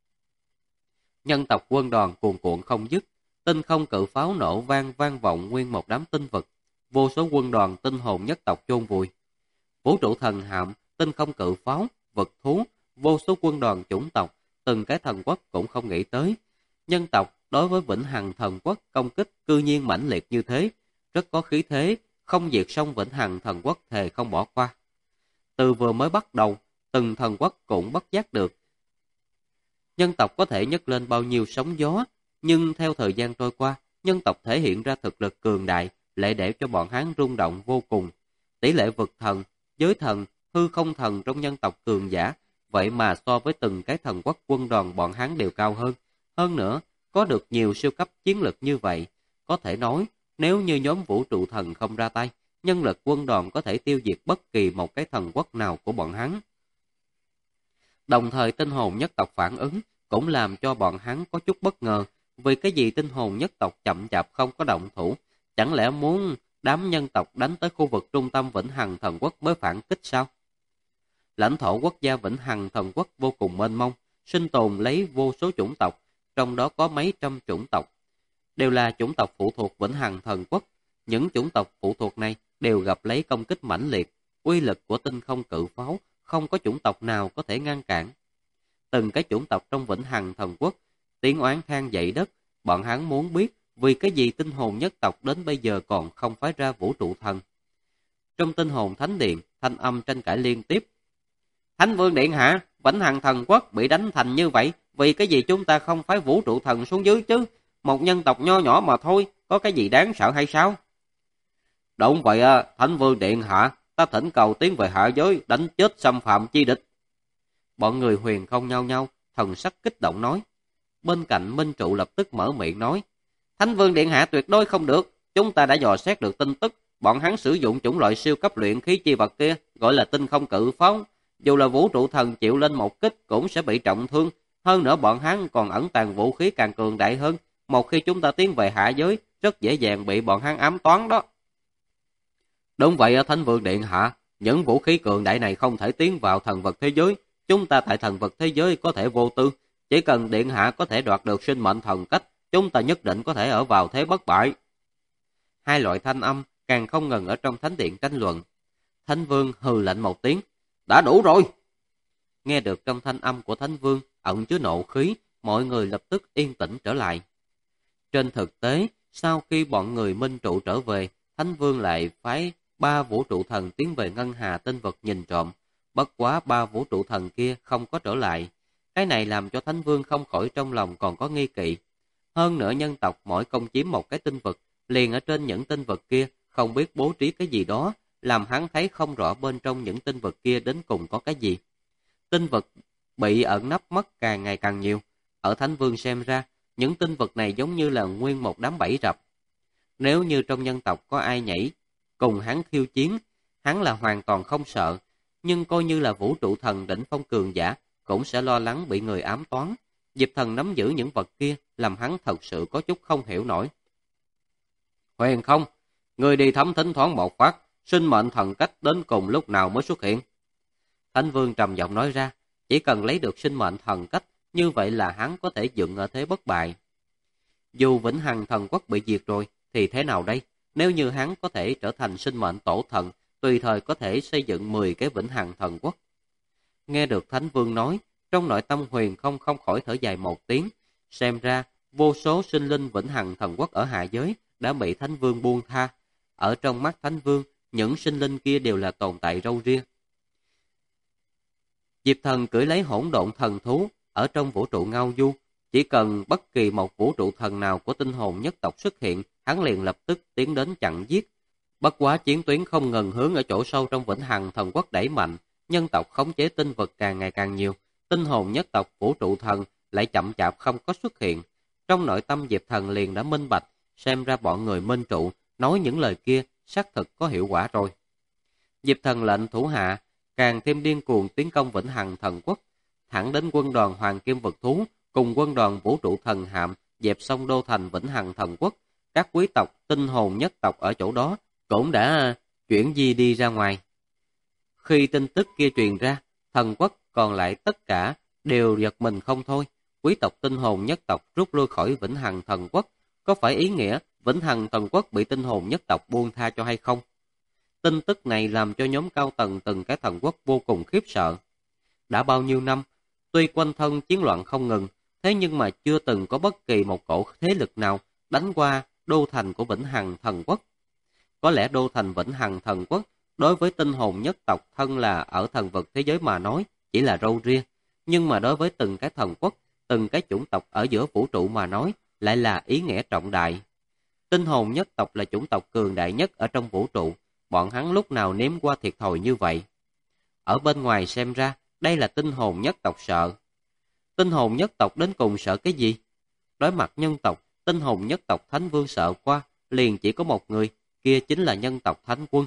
Nhân tộc quân đoàn cuồn cuộn không dứt, tinh không cự pháo nổ vang vang vọng nguyên một đám tinh vực, vô số quân đoàn tinh hồn nhất tộc chôn vùi. Vũ trụ thần hạm, tinh không cự pháo, vật thú, vô số quân đoàn chủng tộc, từng cái thần quốc cũng không nghĩ tới. Nhân tộc đối với Vĩnh Hằng Thần Quốc công kích cư nhiên mãnh liệt như thế, rất có khí thế, không diệt xong Vĩnh Hằng Thần Quốc thề không bỏ qua. Từ vừa mới bắt đầu, từng thần quốc cũng bất giác được nhân tộc có thể nhấc lên bao nhiêu sóng gió, nhưng theo thời gian trôi qua, nhân tộc thể hiện ra thực lực cường đại, lại để cho bọn hắn rung động vô cùng. Tỷ lệ vực thần, giới thần, hư không thần trong nhân tộc cường giả, vậy mà so với từng cái thần quốc quân đoàn bọn hắn đều cao hơn. Hơn nữa, có được nhiều siêu cấp chiến lực như vậy, có thể nói, nếu như nhóm vũ trụ thần không ra tay, nhân lực quân đoàn có thể tiêu diệt bất kỳ một cái thần quốc nào của bọn hắn. Đồng thời tinh hồn nhất tộc phản ứng cũng làm cho bọn hắn có chút bất ngờ, vì cái gì tinh hồn nhất tộc chậm chạp không có động thủ, chẳng lẽ muốn đám nhân tộc đánh tới khu vực trung tâm Vĩnh Hằng Thần Quốc mới phản kích sao? Lãnh thổ quốc gia Vĩnh Hằng Thần Quốc vô cùng mênh mông, sinh tồn lấy vô số chủng tộc, trong đó có mấy trăm chủng tộc, đều là chủng tộc phụ thuộc Vĩnh Hằng Thần Quốc. Những chủng tộc phụ thuộc này đều gặp lấy công kích mãnh liệt, uy lực của tinh không cự pháo không có chủng tộc nào có thể ngăn cản. Từng cái chủng tộc trong Vĩnh Hằng Thần Quốc tiếng oán than dậy đất, bọn hắn muốn biết vì cái gì tinh hồn nhất tộc đến bây giờ còn không phái ra vũ trụ thần. Trong tinh hồn thánh điện, thanh âm tranh cãi liên tiếp. Thánh vương điện hạ, Vĩnh Hằng Thần Quốc bị đánh thành như vậy, vì cái gì chúng ta không phái vũ trụ thần xuống dưới chứ? Một nhân tộc nho nhỏ mà thôi, có cái gì đáng sợ hay sao? Đúng vậy à, Thánh vương điện hạ, ta thỉnh cầu tiến về hạ giới, đánh chết xâm phạm chi địch. Bọn người Huyền Không nhau nhau, thần sắc kích động nói. Bên cạnh Minh Trụ lập tức mở miệng nói. Thánh vương điện hạ tuyệt đối không được, chúng ta đã dò xét được tin tức, bọn hắn sử dụng chủng loại siêu cấp luyện khí chi vật kia, gọi là tinh không cự pháo. Dù là vũ trụ thần chịu lên một kích cũng sẽ bị trọng thương, hơn nữa bọn hắn còn ẩn tàng vũ khí càng cường đại hơn. Một khi chúng ta tiến về hạ giới, rất dễ dàng bị bọn hắn ám toán đó. Đúng vậy ở Thánh vương điện hạ, những vũ khí cường đại này không thể tiến vào thần vật thế giới. Chúng ta tại thần vật thế giới có thể vô tư, chỉ cần điện hạ có thể đoạt được sinh mệnh thần cách, chúng ta nhất định có thể ở vào thế bất bại. Hai loại thanh âm càng không ngừng ở trong thánh điện tranh luận. Thánh vương hừ lạnh một tiếng, đã đủ rồi. Nghe được trong thanh âm của Thánh vương ẩn chứa nộ khí, mọi người lập tức yên tĩnh trở lại. Trên thực tế, sau khi bọn người Minh Trụ trở về, Thánh vương lại phái 3 vũ trụ thần tiến về ngân hà tinh vực nhìn trộm. Bất quá 3 vũ trụ thần kia không có trở lại. Cái này làm cho Thánh vương không khỏi trong lòng còn có nghi kỵ. Hơn nữa nhân tộc mỗi công chiếm một cái tinh vực, liền ở trên những tinh vực kia không biết bố trí cái gì đó, làm hắn thấy không rõ bên trong những tinh vực kia đến cùng có cái gì. Tinh vực bị ẩn nấp mất càng ngày càng nhiều. Ở Thánh vương xem ra, những tinh vực này giống như là nguyên một đám bẫy rập. Nếu như trong nhân tộc có ai nhảy cùng hắn khiêu chiến, hắn là hoàn toàn không sợ, nhưng coi như là vũ trụ thần đỉnh phong cường giả cũng sẽ lo lắng bị người ám toán. Diệp Thần nắm giữ những vật kia làm hắn thật sự có chút không hiểu nổi. Huyền Không, người đi thám thính thoáng một phát, sinh mệnh thần cách đến cùng lúc nào mới xuất hiện? Thánh vương trầm giọng nói ra, chỉ cần lấy được sinh mệnh thần cách, như vậy là hắn có thể dựng ở thế bất bại. Dù Vĩnh Hằng Thần Quốc bị diệt rồi, thì thế nào đây? Nếu như hắn có thể trở thành sinh mệnh tổ thần, tùy thời có thể xây dựng 10 cái Vĩnh Hằng Thần Quốc. Nghe được Thánh vương nói, trong nội tâm Huyền không khỏi thở dài một tiếng. Xem ra, vô số sinh linh Vĩnh Hằng Thần Quốc ở hạ giới đã bị Thánh vương buông tha. Ở trong mắt Thánh vương, những sinh linh kia đều là tồn tại râu ria. Diệp Thần cưỡi lấy hỗn độn thần thú ở trong vũ trụ ngao du. Chỉ cần bất kỳ một vũ trụ thần nào của tinh hồn nhất tộc xuất hiện, hắn liền lập tức tiến đến chặn giết. Bất quá chiến tuyến không ngừng hướng ở chỗ sâu trong Vĩnh Hằng Thần Quốc đẩy mạnh, nhân tộc khống chế tinh vực càng ngày càng nhiều, tinh hồn nhất tộc vũ trụ thần lại chậm chạp không có xuất hiện. Trong nội tâm Diệp Thần liền đã minh bạch, xem ra bọn người Minh Trụ nói những lời kia xác thực có hiệu quả rồi. Diệp Thần lệnh thủ hạ càng thêm điên cuồng tiến công Vĩnh Hằng Thần Quốc, thẳng đến quân đoàn Hoàng Kim Vực Thú cùng quân đoàn vũ trụ thần hạm dẹp xong đô thành Vĩnh Hằng Thần Quốc. các quý tộc tinh hồn nhất tộc ở chỗ đó cũng đã chuyển di đi ra ngoài. Khi tin tức kia truyền ra, thần quốc còn lại tất cả đều giật mình không thôi. Quý tộc tinh hồn nhất tộc rút lui khỏi Vĩnh Hằng Thần Quốc, có phải ý nghĩa Vĩnh Hằng Thần Quốc bị tinh hồn nhất tộc buông tha cho hay không? Tin tức này làm cho nhóm cao tầng từng cái thần quốc vô cùng khiếp sợ. Đã bao nhiêu năm, tuy quanh thân chiến loạn không ngừng, thế nhưng mà chưa từng có bất kỳ một cỗ thế lực nào đánh qua đô thành của Vĩnh Hằng Thần Quốc. Có lẽ đô thành Vĩnh Hằng Thần Quốc đối với tinh hồn nhất tộc thân là ở thần vực thế giới mà nói chỉ là râu ria, nhưng mà đối với từng cái thần quốc, từng cái chủng tộc ở giữa vũ trụ mà nói lại là ý nghĩa trọng đại. Tinh hồn nhất tộc là chủng tộc cường đại nhất ở trong vũ trụ, bọn hắn lúc nào nếm qua thiệt thòi như vậy. Ở bên ngoài xem ra, đây là tinh hồn nhất tộc sợ. Tinh hồn nhất tộc đến cùng sợ cái gì? Đối mặt nhân tộc, tinh hồn nhất tộc Thánh Vương sợ qua, liền chỉ có một người, kia chính là nhân tộc Thánh Quân.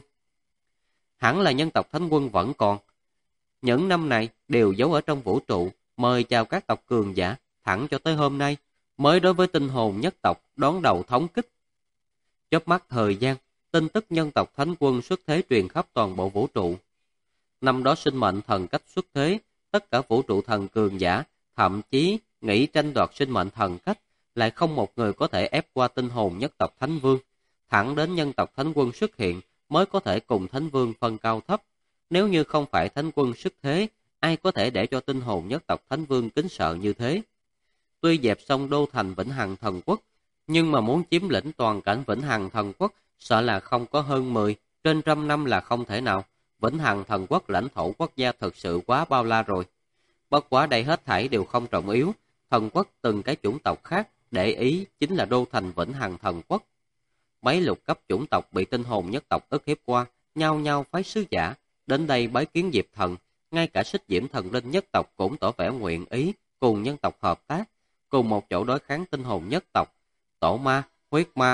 Hẳn là nhân tộc Thánh Quân vẫn còn. Những năm này đều giấu ở trong vũ trụ, mời chào các tộc cường giả, thẳng cho tới hôm nay, mới đối với tinh hồn nhất tộc đón đầu thống kích. Chớp mắt thời gian, tin tức nhân tộc Thánh Quân xuất thế truyền khắp toàn bộ vũ trụ. Năm đó sinh mệnh thần cách xuất thế, tất cả vũ trụ thần cường giả, thậm chí nghĩ tranh đoạt sinh mệnh thần cách, lại không một người có thể ép qua tinh hồn nhất tộc Thánh Vương. Thẳng đến nhân tộc Thánh Quân xuất hiện mới có thể cùng Thánh Vương phân cao thấp. Nếu như không phải Thánh Quân xuất thế, ai có thể để cho tinh hồn nhất tộc Thánh Vương kính sợ như thế? Tuy dẹp xong đô thành Vĩnh Hằng Thần Quốc, nhưng mà muốn chiếm lĩnh toàn cảnh Vĩnh Hằng Thần Quốc, sợ là không có hơn 10, trên 100 năm là không thể nào. Vĩnh Hằng Thần Quốc lãnh thổ quốc gia thực sự quá bao la rồi. Bất quá đây hết thảy đều không trọng yếu, thần quốc từng cái chủng tộc khác để ý chính là đô thành Vĩnh Hằng Thần Quốc. Mấy lục cấp chủng tộc bị tinh hồn nhất tộc ức hiếp qua, nhao nhao phái sứ giả đến đây bái kiến Diệp Thần, ngay cả Xích Diễm Thần Linh nhất tộc cũng tỏ vẻ nguyện ý cùng nhân tộc hợp tác, cùng một chỗ đối kháng tinh hồn nhất tộc. Tổ ma, huyết ma,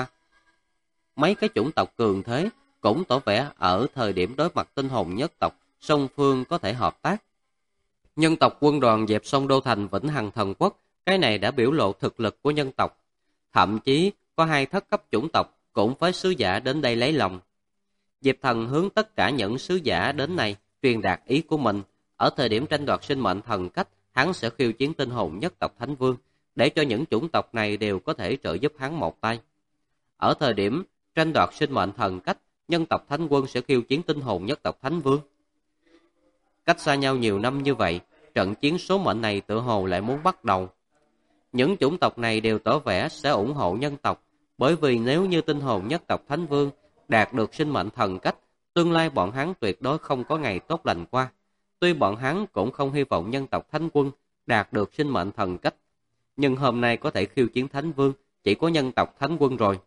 mấy cái chủng tộc cường thế cũng tỏ vẻ ở thời điểm đối mặt tinh hồn nhất tộc, song phương có thể hợp tác. Nhân tộc quân đoàn dẹp xong đô thành Vĩnh Hằng Thần Quốc, cái này đã biểu lộ thực lực của nhân tộc. Thậm chí có 2 thất cấp chủng tộc cũng phái sứ giả đến đây lấy lòng. Diệp Thần hướng tất cả những sứ giả đến này truyền đạt ý của mình. Ở thời điểm tranh đoạt sinh mệnh thần cách, hắn sẽ khiêu chiến tinh hồn nhất tộc Thánh Vương, để cho những chủng tộc này đều có thể trợ giúp hắn một tay. Ở thời điểm tranh đoạt sinh mệnh thần cách, nhân tộc Thánh Quân sẽ khiêu chiến tinh hồn nhất tộc Thánh Vương. Cách xa nhau nhiều năm như vậy, trận chiến số mệnh này tự hồ lại muốn bắt đầu. Những chủng tộc này đều tỏ vẻ sẽ ủng hộ nhân tộc, bởi vì nếu như tinh hồn nhất tộc Thánh Vương đạt được sinh mệnh thần cách, tương lai bọn hắn tuyệt đối không có ngày tốt lành qua. Tuy bọn hắn cũng không hy vọng nhân tộc Thánh Quân đạt được sinh mệnh thần cách, nhưng hôm nay có thể khiêu chiến Thánh Vương chỉ có nhân tộc Thánh Quân rồi.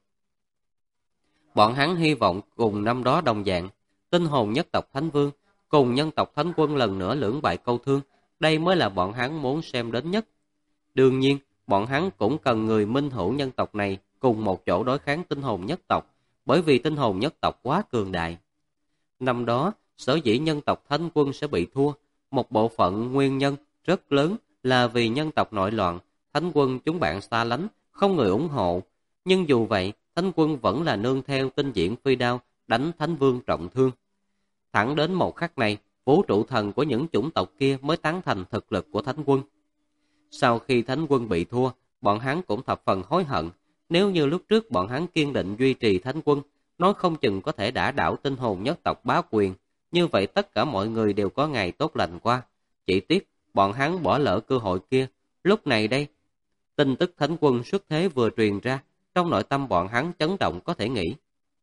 Bọn hắn hy vọng cùng năm đó đồng dạng, tinh hồn nhất tộc Thánh Vương cùng nhân tộc Thánh Quân lần nữa lưỡng bại câu thương, đây mới là bọn hắn muốn xem đến nhất. Đương nhiên, bọn hắn cũng cần người minh hữu nhân tộc này cùng một chỗ đối kháng tinh hồn nhất tộc, bởi vì tinh hồn nhất tộc quá cường đại. Năm đó, sở dĩ nhân tộc Thánh Quân sẽ bị thua, một bộ phận nguyên nhân rất lớn là vì nhân tộc nội loạn, Thánh Quân chúng bạn xa lánh, không người ủng hộ. Nhưng dù vậy, Thánh Quân vẫn là nương theo tinh diễn phi đao đánh Thánh Vương trọng thương. Thẳng đến một khắc này, vũ trụ thần của những chủng tộc kia mới tán thành thực lực của Thánh Quân. Sau khi Thánh Quân bị thua, bọn hắn cũng thập phần hối hận. Nếu như lúc trước bọn hắn kiên định duy trì Thánh Quân, nói không chừng có thể đả đảo tinh hồn nhất tộc bá quyền. Như vậy tất cả mọi người đều có ngày tốt lành qua. Chỉ tiếc, bọn hắn bỏ lỡ cơ hội kia. Lúc này đây, tin tức Thánh Quân xuất thế vừa truyền ra, trong nội tâm bọn hắn chấn động có thể nghĩ.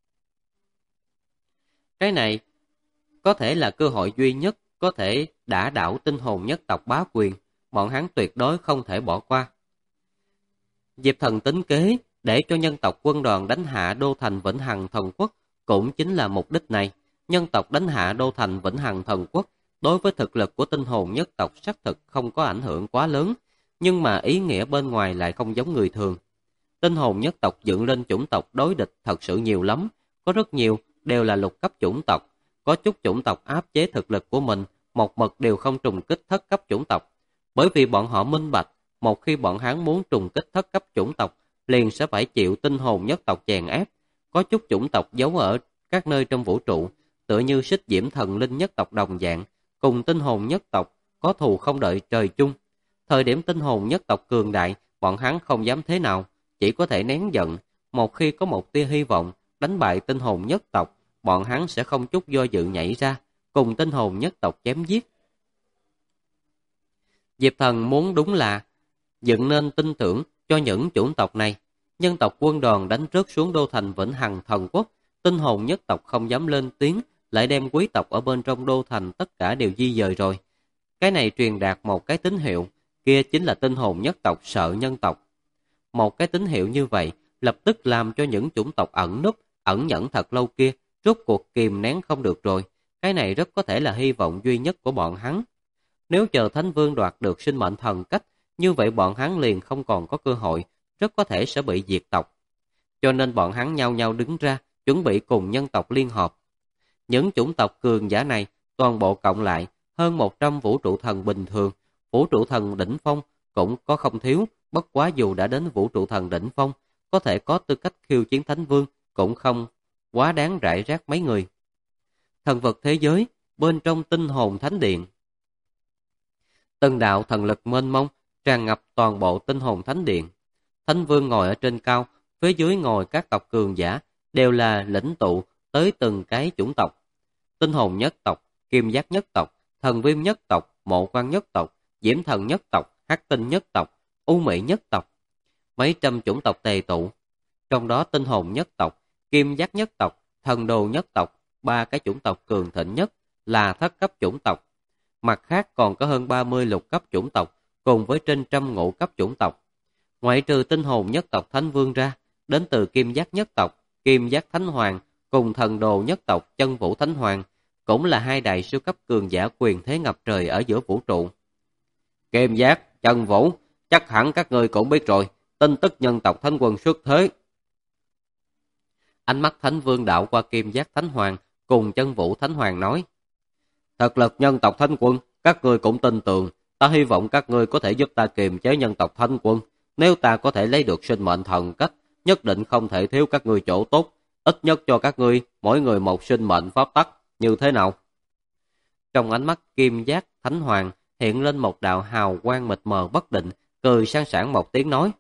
Cái này có thể là cơ hội duy nhất có thể đả đảo tinh hồn nhất tộc bá quyền, bọn hắn tuyệt đối không thể bỏ qua. Diệp Thần tính kế để cho nhân tộc quân đoàn đánh hạ đô thành Vĩnh Hằng Thần Quốc cũng chính là mục đích này. Nhân tộc đánh hạ đô thành Vĩnh Hằng Thần Quốc đối với thực lực của tinh hồn nhất tộc xác thực không có ảnh hưởng quá lớn, nhưng mà ý nghĩa bên ngoài lại không giống người thường. Tinh hồn nhất tộc dựng lên chủng tộc đối địch thật sự nhiều lắm, có rất nhiều đều là lục cấp chủng tộc. Có chút chủng tộc áp chế thực lực của mình, một mực đều không trùng kích thất cấp chủng tộc. Bởi vì bọn họ minh bạch, một khi bọn hắn muốn trùng kích thất cấp chủng tộc, liền sẽ phải chịu tinh hồn nhất tộc chèn ép. Có chút chủng tộc giấu ở các nơi trong vũ trụ, tựa như Xích Diễm Thần Linh nhất tộc đồng dạng, cùng tinh hồn nhất tộc có thù không đợi trời chung. Thời điểm tinh hồn nhất tộc cường đại, bọn hắn không dám thế nào, chỉ có thể nén giận. Một khi có một tia hy vọng đánh bại tinh hồn nhất tộc, bọn hắn sẽ không chút do dự nhảy ra, cùng tinh hồn nhất tộc chém giết. Diệp Thần muốn đúng là dựng nên tin tưởng cho những chủng tộc này. Nhân tộc quân đoàn đánh rớt xuống đô thành Vĩnh Hằng Thần Quốc, tinh hồn nhất tộc không dám lên tiếng, lại đem quý tộc ở bên trong đô thành tất cả đều di dời rồi. Cái này truyền đạt một cái tín hiệu, kia chính là tinh hồn nhất tộc sợ nhân tộc. Một cái tín hiệu như vậy, lập tức làm cho những chủng tộc ẩn núp, ẩn nhẫn thật lâu kia, rốt cuộc kìm nén không được rồi. Cái này rất có thể là hy vọng duy nhất của bọn hắn. Nếu chờ Thánh Vương đoạt được sinh mệnh thần cách, như vậy bọn hắn liền không còn có cơ hội, rất có thể sẽ bị diệt tộc. Cho nên bọn hắn nhao nhao đứng ra, chuẩn bị cùng nhân tộc liên hợp. Những chủng tộc cường giả này, toàn bộ cộng lại, hơn 100 vũ trụ thần bình thường, vũ trụ thần đỉnh phong cũng có không thiếu, bất quá dù đã đến vũ trụ thần đỉnh phong, có thể có tư cách khiêu chiến Thánh Vương, cũng không quá đáng rải rác mấy người. Thần vật thế giới, bên trong tinh hồn thánh điện. Từng đạo thần lực mênh mông, tràn ngập toàn bộ tinh hồn thánh điện. Thánh Vương ngồi ở trên cao, phía dưới ngồi các tộc cường giả, đều là lĩnh tụ tới từng cái chủng tộc. Tinh hồn nhất tộc, kim giác nhất tộc, thần viêm nhất tộc, mộ quan nhất tộc, diễm thần nhất tộc, hắc tinh nhất tộc, u mỹ nhất tộc. Mấy trăm chủng tộc tề tụ. Trong đó tinh hồn nhất tộc, kim giác nhất tộc, thần đồ nhất tộc, ba cái chủng tộc cường thịnh nhất là thất cấp chủng tộc. Mặt khác còn có hơn 30 lục cấp chủng tộc, cùng với trên trăm ngũ cấp chủng tộc. Ngoại trừ tinh hồn nhất tộc Thánh Vương ra, đến từ kim giác nhất tộc, kim giác Thánh Hoàng, cùng thần đồ nhất tộc chân vũ Thánh Hoàng, cũng là hai đại siêu cấp cường giả quyền thế ngập trời ở giữa vũ trụ. Kim giác, chân vũ, chắc hẳn các ngươi cũng biết rồi, tin tức nhân tộc Thánh Quân xuất thế. Ánh mắt Thánh Vương đảo qua kim giác Thánh Hoàng, cùng chân vũ Thánh Hoàng nói. Thực lực nhân tộc Thánh Quân, các ngươi cũng tin tưởng, ta hy vọng các ngươi có thể giúp ta kiềm chế nhân tộc Thánh Quân. Nếu ta có thể lấy được sinh mệnh thần cách, nhất định không thể thiếu các ngươi chỗ tốt, ít nhất cho các ngươi mỗi người một sinh mệnh pháp tắc, như thế nào? Trong ánh mắt kim giác Thánh Hoàng hiện lên một đạo hào quang mịt mờ bất định, cười sang sảng một tiếng nói.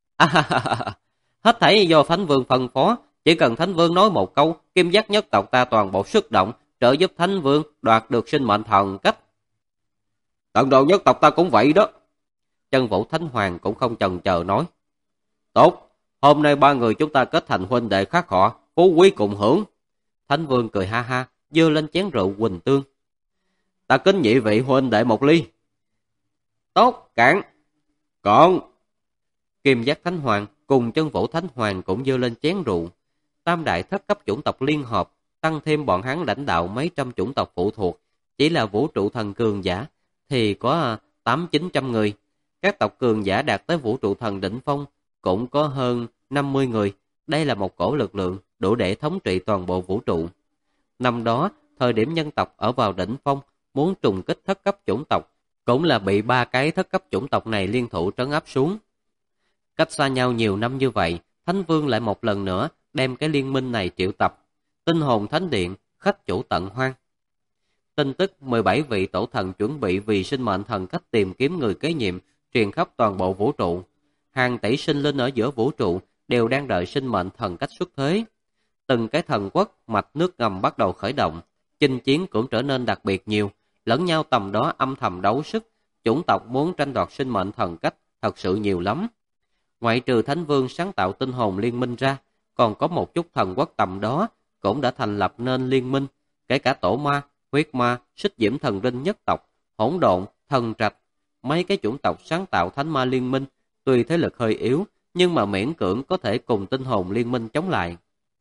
Hết thảy do Thánh Vương phân phó, chỉ cần Thánh Vương nói một câu, kim giác nhất tộc ta toàn bộ xuất động, trợ giúp Thánh Vương đoạt được sinh mệnh thần cách. Thần đồ nhất tộc ta cũng vậy đó. Chân vũ Thánh Hoàng cũng không chần chờ nói. Tốt, hôm nay ba người chúng ta kết thành huynh đệ khác họ, phú quý cùng hưởng. Thánh Vương cười ha ha, giơ lên chén rượu huỳnh tương. Ta kính nhị vị huynh đệ một ly. Tốt, cạn. Còn. Kim giác Thánh Hoàng cùng chân vũ Thánh Hoàng cũng giơ lên chén rượu. Tam đại thất cấp chủng tộc liên hợp, tăng thêm bọn hắn lãnh đạo mấy trăm chủng tộc phụ thuộc, chỉ là vũ trụ thần cường giả thì có 800-900 người. Các tộc cường giả đạt tới vũ trụ thần đỉnh phong cũng có hơn 50 người. Đây là một cổ lực lượng đủ để thống trị toàn bộ vũ trụ. Năm đó, thời điểm nhân tộc ở vào đỉnh phong, muốn trùng kích thất cấp chủng tộc, cũng là bị ba cái thất cấp chủng tộc này liên thủ trấn áp xuống. Cách xa nhau nhiều năm như vậy, Thánh Vương lại một lần nữa đem cái liên minh này triệu tập. Tinh hồn thánh điện, khách chủ tận hoang. Tin tức 17 vị tổ thần chuẩn bị vì sinh mệnh thần cách tìm kiếm người kế nhiệm, truyền khắp toàn bộ vũ trụ. Hàng tỷ sinh linh ở giữa vũ trụ đều đang đợi sinh mệnh thần cách xuất thế. Từng cái thần quốc, mạch nước ngầm bắt đầu khởi động, chinh chiến cũng trở nên đặc biệt nhiều, lẫn nhau tầm đó âm thầm đấu sức, chủng tộc muốn tranh đoạt sinh mệnh thần cách thật sự nhiều lắm. Ngoại trừ Thánh Vương sáng tạo tinh hồn liên minh ra, còn có một chút thần quốc tầm đó cũng đã thành lập nên liên minh, kể cả tổ ma, huyết ma, xích diễm thần linh nhất tộc, hỗn độn, thần trạch, mấy cái chủng tộc sáng tạo thánh ma liên minh, tuy thế lực hơi yếu, nhưng mà miễn cưỡng có thể cùng tinh hồn liên minh chống lại.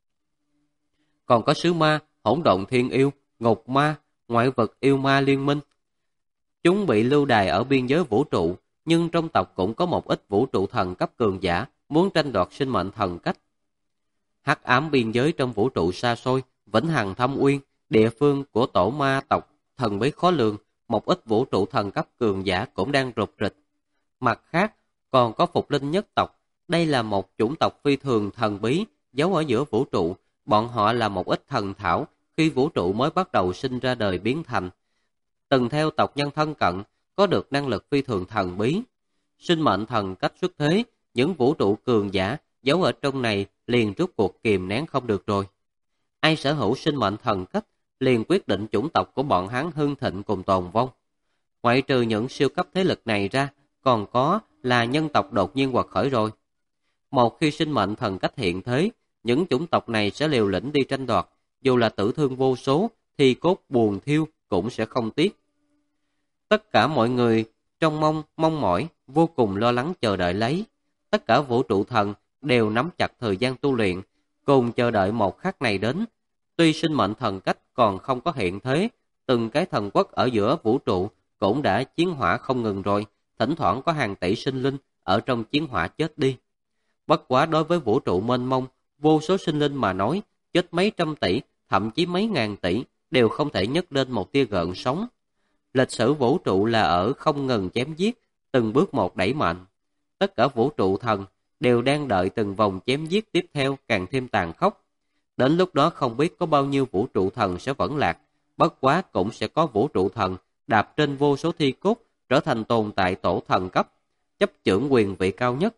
Còn có sứ ma, hỗn độn thiên yêu, ngục ma, ngoại vật yêu ma liên minh. Chúng bị lưu đày ở biên giới vũ trụ, nhưng trong tộc cũng có một ít vũ trụ thần cấp cường giả muốn tranh đoạt sinh mệnh thần cách. Hắc ám biên giới trong vũ trụ xa xôi, vĩnh hằng thâm uyên, địa phương của tổ ma tộc, thần bí khó lường, một ít vũ trụ thần cấp cường giả cũng đang rục rịch. Mặt khác, còn có phục linh nhất tộc, Đây là một chủng tộc phi thường thần bí, giấu ở giữa vũ trụ. Bọn họ là một ít thần thảo khi vũ trụ mới bắt đầu sinh ra đời biến thành. Từng theo tộc nhân thân cận, có được năng lực phi thường thần bí. Sinh mệnh thần cách xuất thế, những vũ trụ cường giả giấu ở trong này liền rút cuộc kìm nén không được rồi. Ai sở hữu sinh mệnh thần cách liền quyết định chủng tộc của bọn hắn hưng thịnh cùng tồn vong. Ngoại trừ những siêu cấp thế lực này ra, còn có là nhân tộc đột nhiên quật khởi rồi. Một khi sinh mệnh thần cách hiện thế, những chủng tộc này sẽ liều lĩnh đi tranh đoạt, dù là tử thương vô số thì cốt buồn thiêu cũng sẽ không tiếc. Tất cả mọi người trong mong mỏi, vô cùng lo lắng chờ đợi lấy. Tất cả vũ trụ thần đều nắm chặt thời gian tu luyện, cùng chờ đợi một khắc này đến. Tuy sinh mệnh thần cách còn không có hiện thế, từng cái thần quốc ở giữa vũ trụ cũng đã chiến hỏa không ngừng rồi, thỉnh thoảng có hàng tỷ sinh linh ở trong chiến hỏa chết đi. Bất quá đối với vũ trụ mênh mông, vô số sinh linh mà nói, chết mấy trăm tỷ, thậm chí mấy ngàn tỷ, đều không thể nhấc lên một tia gợn sóng. Lịch sử vũ trụ là ở không ngừng chém giết, từng bước một đẩy mạnh. Tất cả vũ trụ thần đều đang đợi từng vòng chém giết tiếp theo càng thêm tàn khốc. Đến lúc đó không biết có bao nhiêu vũ trụ thần sẽ vẫn lạc, bất quá cũng sẽ có vũ trụ thần đạp trên vô số thi cốt, trở thành tồn tại tổ thần cấp, chấp chưởng quyền vị cao nhất.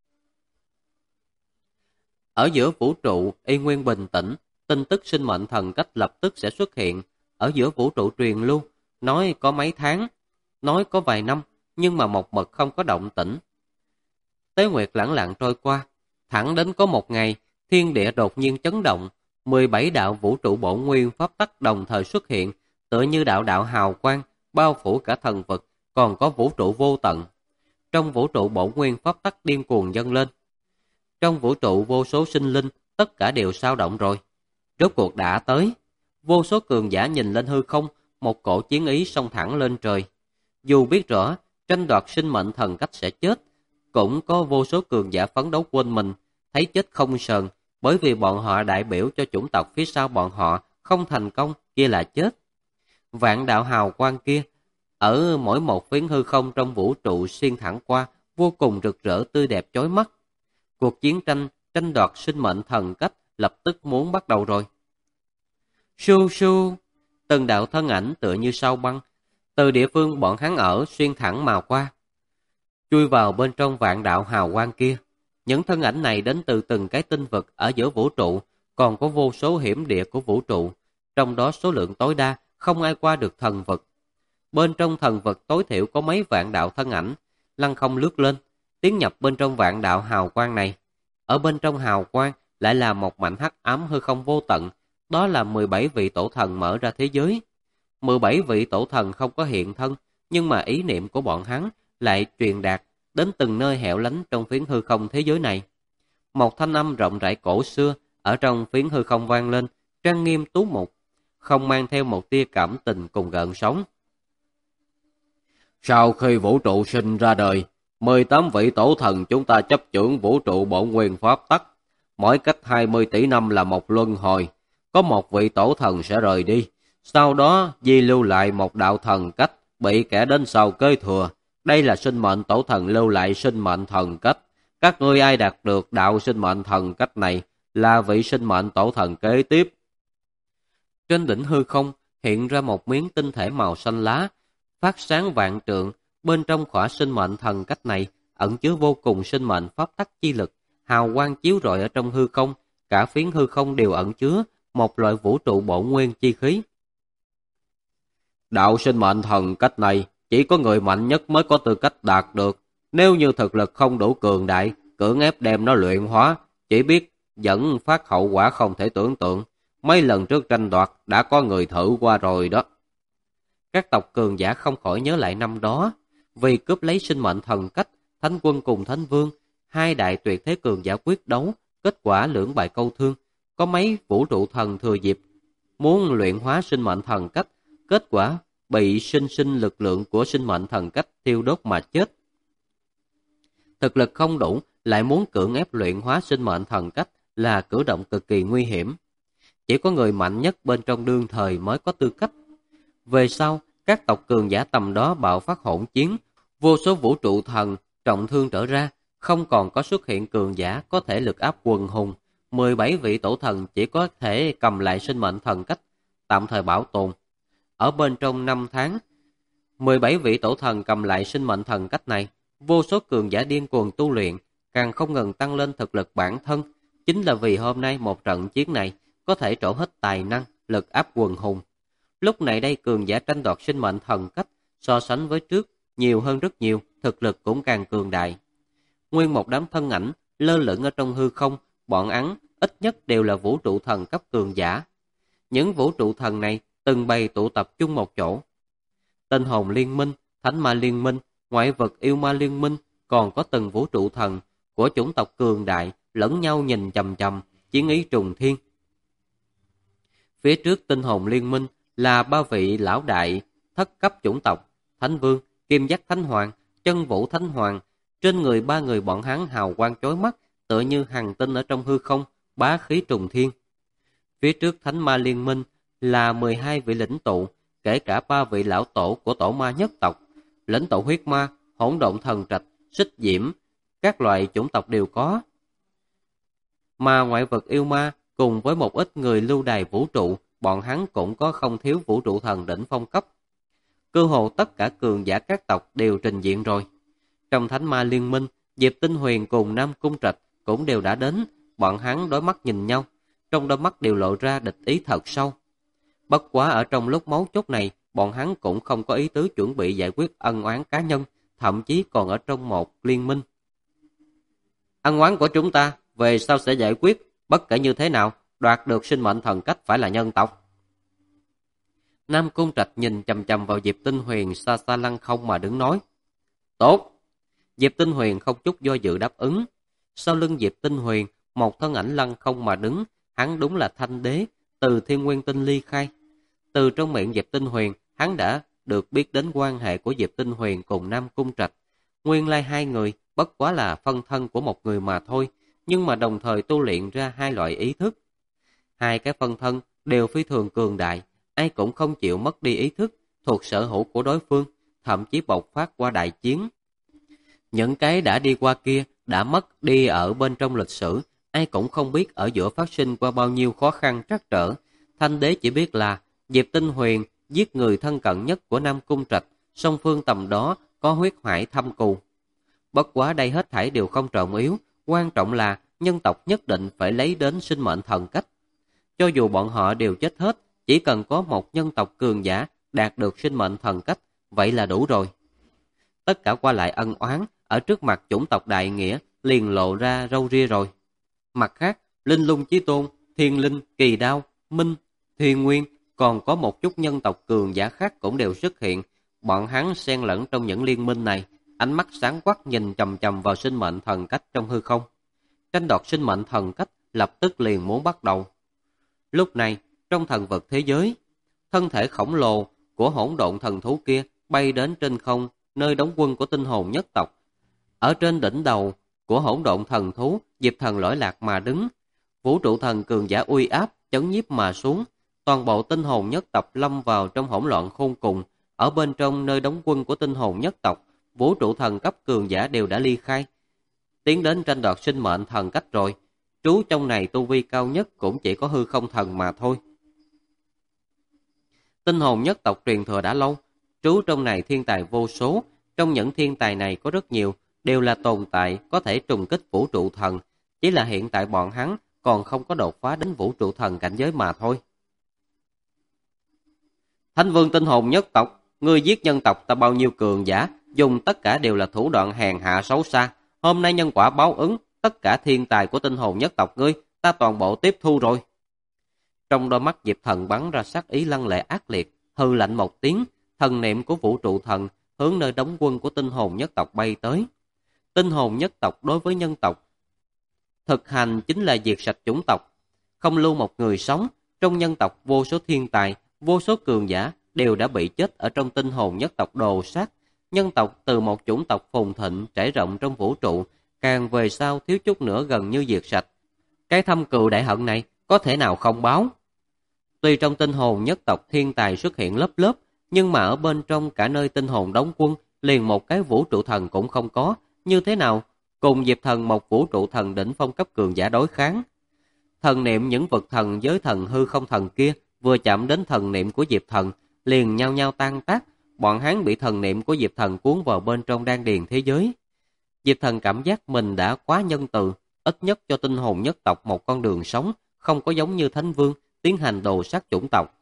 Ở giữa vũ trụ y nguyên bình tĩnh, tin tức sinh mệnh thần cách lập tức sẽ xuất hiện. Ở giữa vũ trụ truyền lưu, nói có mấy tháng, nói có vài năm, nhưng mà một mực không có động tĩnh. Tế nguyệt lẳng lặng trôi qua, thẳng đến có một ngày, thiên địa đột nhiên chấn động, 17 đạo vũ trụ bổn nguyên pháp tắc đồng thời xuất hiện, tựa như đạo đạo hào quang, bao phủ cả thần vực, còn có vũ trụ vô tận. Trong vũ trụ bổn nguyên pháp tắc điên cuồng dâng lên. Trong vũ trụ vô số sinh linh, tất cả đều sao động rồi. Rốt cuộc đã tới. Vô số cường giả nhìn lên hư không, một cổ chiến ý xông thẳng lên trời. Dù biết rõ, tranh đoạt sinh mệnh thần cách sẽ chết, cũng có vô số cường giả phấn đấu quên mình, thấy chết không sờn, bởi vì bọn họ đại biểu cho chủng tộc phía sau bọn họ, không thành công, kia là chết. Vạn đạo hào quang kia, ở mỗi một phiến hư không trong vũ trụ xuyên thẳng qua, vô cùng rực rỡ tươi đẹp chói mắt. Cuộc chiến tranh đoạt sinh mệnh thần cách lập tức muốn bắt đầu rồi. Su su, từng đạo thân ảnh tựa như sao băng, từ địa phương bọn hắn ở xuyên thẳng mà qua, chui vào bên trong vạn đạo hào quang kia. Những thân ảnh này đến từ từng cái tinh vực ở giữa vũ trụ, còn có vô số hiểm địa của vũ trụ, trong đó số lượng tối đa không ai qua được thần vực. Bên trong thần vực tối thiểu có mấy vạn đạo thân ảnh, lăng không lướt lên, tiến nhập bên trong vạn đạo hào quang này. Ở bên trong hào quang lại là một mảnh hắc ám hư không vô tận, đó là 17 vị tổ thần mở ra thế giới. 17 vị tổ thần không có hiện thân, nhưng mà ý niệm của bọn hắn lại truyền đạt đến từng nơi hẻo lánh trong phiến hư không thế giới này. Một thanh âm rộng rãi cổ xưa ở trong phiến hư không vang lên, trang nghiêm tú mục, không mang theo một tia cảm tình cùng gợn sóng. Sau khi vũ trụ sinh ra đời, 18 vị tổ thần chúng ta chấp chưởng vũ trụ bổn nguyên pháp tắc. Mỗi cách 20 tỷ năm là một luân hồi, có một vị tổ thần sẽ rời đi. Sau đó di lưu lại một đạo thần cách, bị kẻ đến sau kế thừa. Đây là sinh mệnh tổ thần lưu lại sinh mệnh thần cách. Các ngươi ai đạt được đạo sinh mệnh thần cách này là vị sinh mệnh tổ thần kế tiếp. Trên đỉnh hư không hiện ra một miếng tinh thể màu xanh lá, phát sáng vạn trượng. Bên trong khỏa sinh mệnh thần cách này ẩn chứa vô cùng sinh mệnh pháp tắc chi lực, hào quang chiếu rọi ở trong hư không, cả phiến hư không đều ẩn chứa một loại vũ trụ bổn nguyên chi khí. Đạo sinh mệnh thần cách này chỉ có người mạnh nhất mới có tư cách đạt được. Nếu như thực lực không đủ cường đại, cưỡng ép đem nó luyện hóa, chỉ biết dẫn phát hậu quả không thể tưởng tượng. Mấy lần trước tranh đoạt đã có người thử qua rồi đó. Các tộc cường giả không khỏi nhớ lại năm đó, vì cướp lấy sinh mệnh thần cách, Thánh Quân cùng Thánh Vương, hai đại tuyệt thế cường giả quyết đấu, kết quả lưỡng bại câu thương. Có mấy vũ trụ thần thừa dịp muốn luyện hóa sinh mệnh thần cách, kết quả bị sinh lực lượng của sinh mệnh thần cách thiêu đốt mà chết. Thực lực không đủ, lại muốn cưỡng ép luyện hóa sinh mệnh thần cách là cử động cực kỳ nguy hiểm. Chỉ có người mạnh nhất bên trong đương thời mới có tư cách. Về sau, các tộc cường giả tầm đó bạo phát hỗn chiến, vô số vũ trụ thần trọng thương trở ra, không còn có xuất hiện cường giả có thể lực áp quần hùng. 17 vị tổ thần chỉ có thể cầm lại sinh mệnh thần cách, tạm thời bảo tồn. Ở bên trong 5 tháng, 17 vị tổ thần cầm lại sinh mệnh thần cách này, vô số cường giả điên cuồng tu luyện, càng không ngừng tăng lên thực lực bản thân. Chính là vì hôm nay một trận chiến này có thể trổ hết tài năng, lực áp quần hùng. Lúc này đây cường giả tranh đoạt sinh mệnh thần cách so sánh với trước nhiều hơn rất nhiều, thực lực cũng càng cường đại. Nguyên một đám thân ảnh lơ lửng ở trong hư không, bọn hắn ít nhất đều là vũ trụ thần cấp cường giả. Những vũ trụ thần này từng bày tụ tập chung một chỗ. Tinh hồn liên minh, thánh ma liên minh, ngoại vật yêu ma liên minh, còn có từng vũ trụ thần của chủng tộc cường đại lẫn nhau nhìn chằm chằm, chiến ý trùng thiên. Phía trước tinh hồn liên minh là 3 vị lão đại thất cấp chủng tộc, Thánh Vương, Kim Giác Thánh Hoàng, Chân Vũ Thánh Hoàng. Trên người 3 người bọn hắn hào quang chói mắt, tựa như hành tinh ở trong hư không, bá khí trùng thiên. Phía trước Thánh Ma Liên Minh là 12 vị lĩnh tụ, kể cả 3 vị lão tổ của tổ ma nhất tộc, lĩnh tụ huyết ma, hỗn độn thần trạch, xích diễm, các loại chủng tộc đều có. Mà ngoại vật yêu ma cùng với một ít người lưu đày vũ trụ, bọn hắn cũng có không thiếu vũ trụ thần đỉnh phong cấp. Cơ hồ tất cả cường giả các tộc đều trình diện rồi. Trong Thánh Ma Liên Minh, Diệp Tinh Huyền cùng Nam Cung Trạch cũng đều đã đến, bọn hắn đối mắt nhìn nhau, trong đôi mắt đều lộ ra địch ý thật sâu. Bất quá ở trong lúc mấu chốt này, bọn hắn cũng không có ý tứ chuẩn bị giải quyết ân oán cá nhân, thậm chí còn ở trong một liên minh. Ân oán của chúng ta về sau sẽ giải quyết, bất kể như thế nào, đoạt được sinh mệnh thần cách phải là nhân tộc. Nam Cung Trạch nhìn chằm chằm vào Diệp Tinh Huyền xa xa lăng không mà đứng nói. Tốt! Diệp Tinh Huyền không chút do dự đáp ứng. Sau lưng Diệp Tinh Huyền, một thân ảnh lăng không mà đứng, hắn đúng là Thanh Đế, từ Thiên Nguyên Tinh ly khai. Từ trong miệng Diệp Tinh Huyền, hắn đã được biết đến quan hệ của Diệp Tinh Huyền cùng Nam Cung Trạch. Nguyên lai hai người bất quá là phân thân của một người mà thôi, nhưng mà đồng thời tu luyện ra hai loại ý thức. Hai cái phân thân đều phi thường cường đại, ai cũng không chịu mất đi ý thức thuộc sở hữu của đối phương, thậm chí bộc phát qua đại chiến. Những cái đã đi qua kia đã mất đi ở bên trong lịch sử, ai cũng không biết ở giữa phát sinh qua bao nhiêu khó khăn trắc trở. Thanh Đế chỉ biết là Diệp Tinh Huyền giết người thân cận nhất của Nam Cung Trạch, song phương tầm đó có huyết hải thâm cừu. Bất quá đây hết thảy đều không trọng yếu, quan trọng là nhân tộc nhất định phải lấy đến sinh mệnh thần cách. Cho dù bọn họ đều chết hết, chỉ cần có một nhân tộc cường giả đạt được sinh mệnh thần cách, vậy là đủ rồi. Tất cả qua lại ân oán, ở trước mặt chủng tộc đại nghĩa liền lộ ra râu ria rồi. Mặt khác, Linh Lung Chí Tôn, Thiên Linh, Kỳ Đao, Minh, Thiên Nguyên, còn có một chút nhân tộc cường giả khác cũng đều xuất hiện. Bọn hắn xen lẫn trong những liên minh này, ánh mắt sáng quắc nhìn chằm chằm vào sinh mệnh thần cách trong hư không. Tranh đoạt sinh mệnh thần cách lập tức liền muốn bắt đầu. Lúc này, trong thần vật thế giới, thân thể khổng lồ của hỗn độn thần thú kia bay đến trên không, nơi đóng quân của tinh hồn nhất tộc. Ở trên đỉnh đầu của hỗn độn thần thú, Diệp Thần lỗi lạc mà đứng. Vũ trụ thần cường giả uy áp chấn nhiếp mà xuống, toàn bộ tinh hồn nhất tộc lâm vào trong hỗn loạn khôn cùng. Ở bên trong nơi đóng quân của tinh hồn nhất tộc, vũ trụ thần cấp cường giả đều đã ly khai, tiến đến tranh đoạt sinh mệnh thần cách rồi. Trú trong này tu vi cao nhất cũng chỉ có hư không thần mà thôi. Tinh hồn nhất tộc truyền thừa đã lâu, trú trong này thiên tài vô số. Trong những thiên tài này có rất nhiều đều là tồn tại có thể trùng kích vũ trụ thần, chỉ là hiện tại bọn hắn còn không có đột phá đến vũ trụ thần cảnh giới mà thôi. Thánh Vương tinh hồn nhất tộc, ngươi giết nhân tộc ta bao nhiêu cường giả, dùng tất cả đều là thủ đoạn hèn hạ xấu xa. Hôm nay nhân quả báo ứng, tất cả thiên tài của tinh hồn nhất tộc ngươi, ta toàn bộ tiếp thu rồi. Trong đôi mắt Diệp Thần bắn ra sát ý lăng lệ ác liệt, hừ lạnh một tiếng, thần niệm của vũ trụ thần hướng nơi đóng quân của tinh hồn nhất tộc bay tới. Tinh hồn nhất tộc đối với nhân tộc thực hành chính là diệt sạch chủng tộc, không lưu một người sống. Trong nhân tộc vô số thiên tài, vô số cường giả đều đã bị chết ở trong tinh hồn nhất tộc đồ sát. Nhân tộc từ một chủng tộc phồn thịnh trải rộng trong vũ trụ, càng về sau thiếu chút nữa gần như diệt sạch. Cái thâm cừu đại hận này có thể nào không báo? Tuy trong tinh hồn nhất tộc thiên tài xuất hiện lớp lớp, nhưng mà ở bên trong cả nơi tinh hồn đóng quân, liền một cái vũ trụ thần cũng không có, như thế nào cùng Diệp Thần một vũ trụ thần đỉnh phong cấp cường giả đối kháng. Thần niệm những vực thần giới thần hư không thần kia vừa chạm đến thần niệm của Diệp Thần, liền nhau nhau tan tác, bọn hắn bị thần niệm của Diệp Thần cuốn vào bên trong đan điền thế giới. Diệp Thần cảm giác mình đã quá nhân từ, ít nhất cho tinh hồn nhất tộc một con đường sống, không có giống như Thánh Vương tiến hành đồ sát chủng tộc.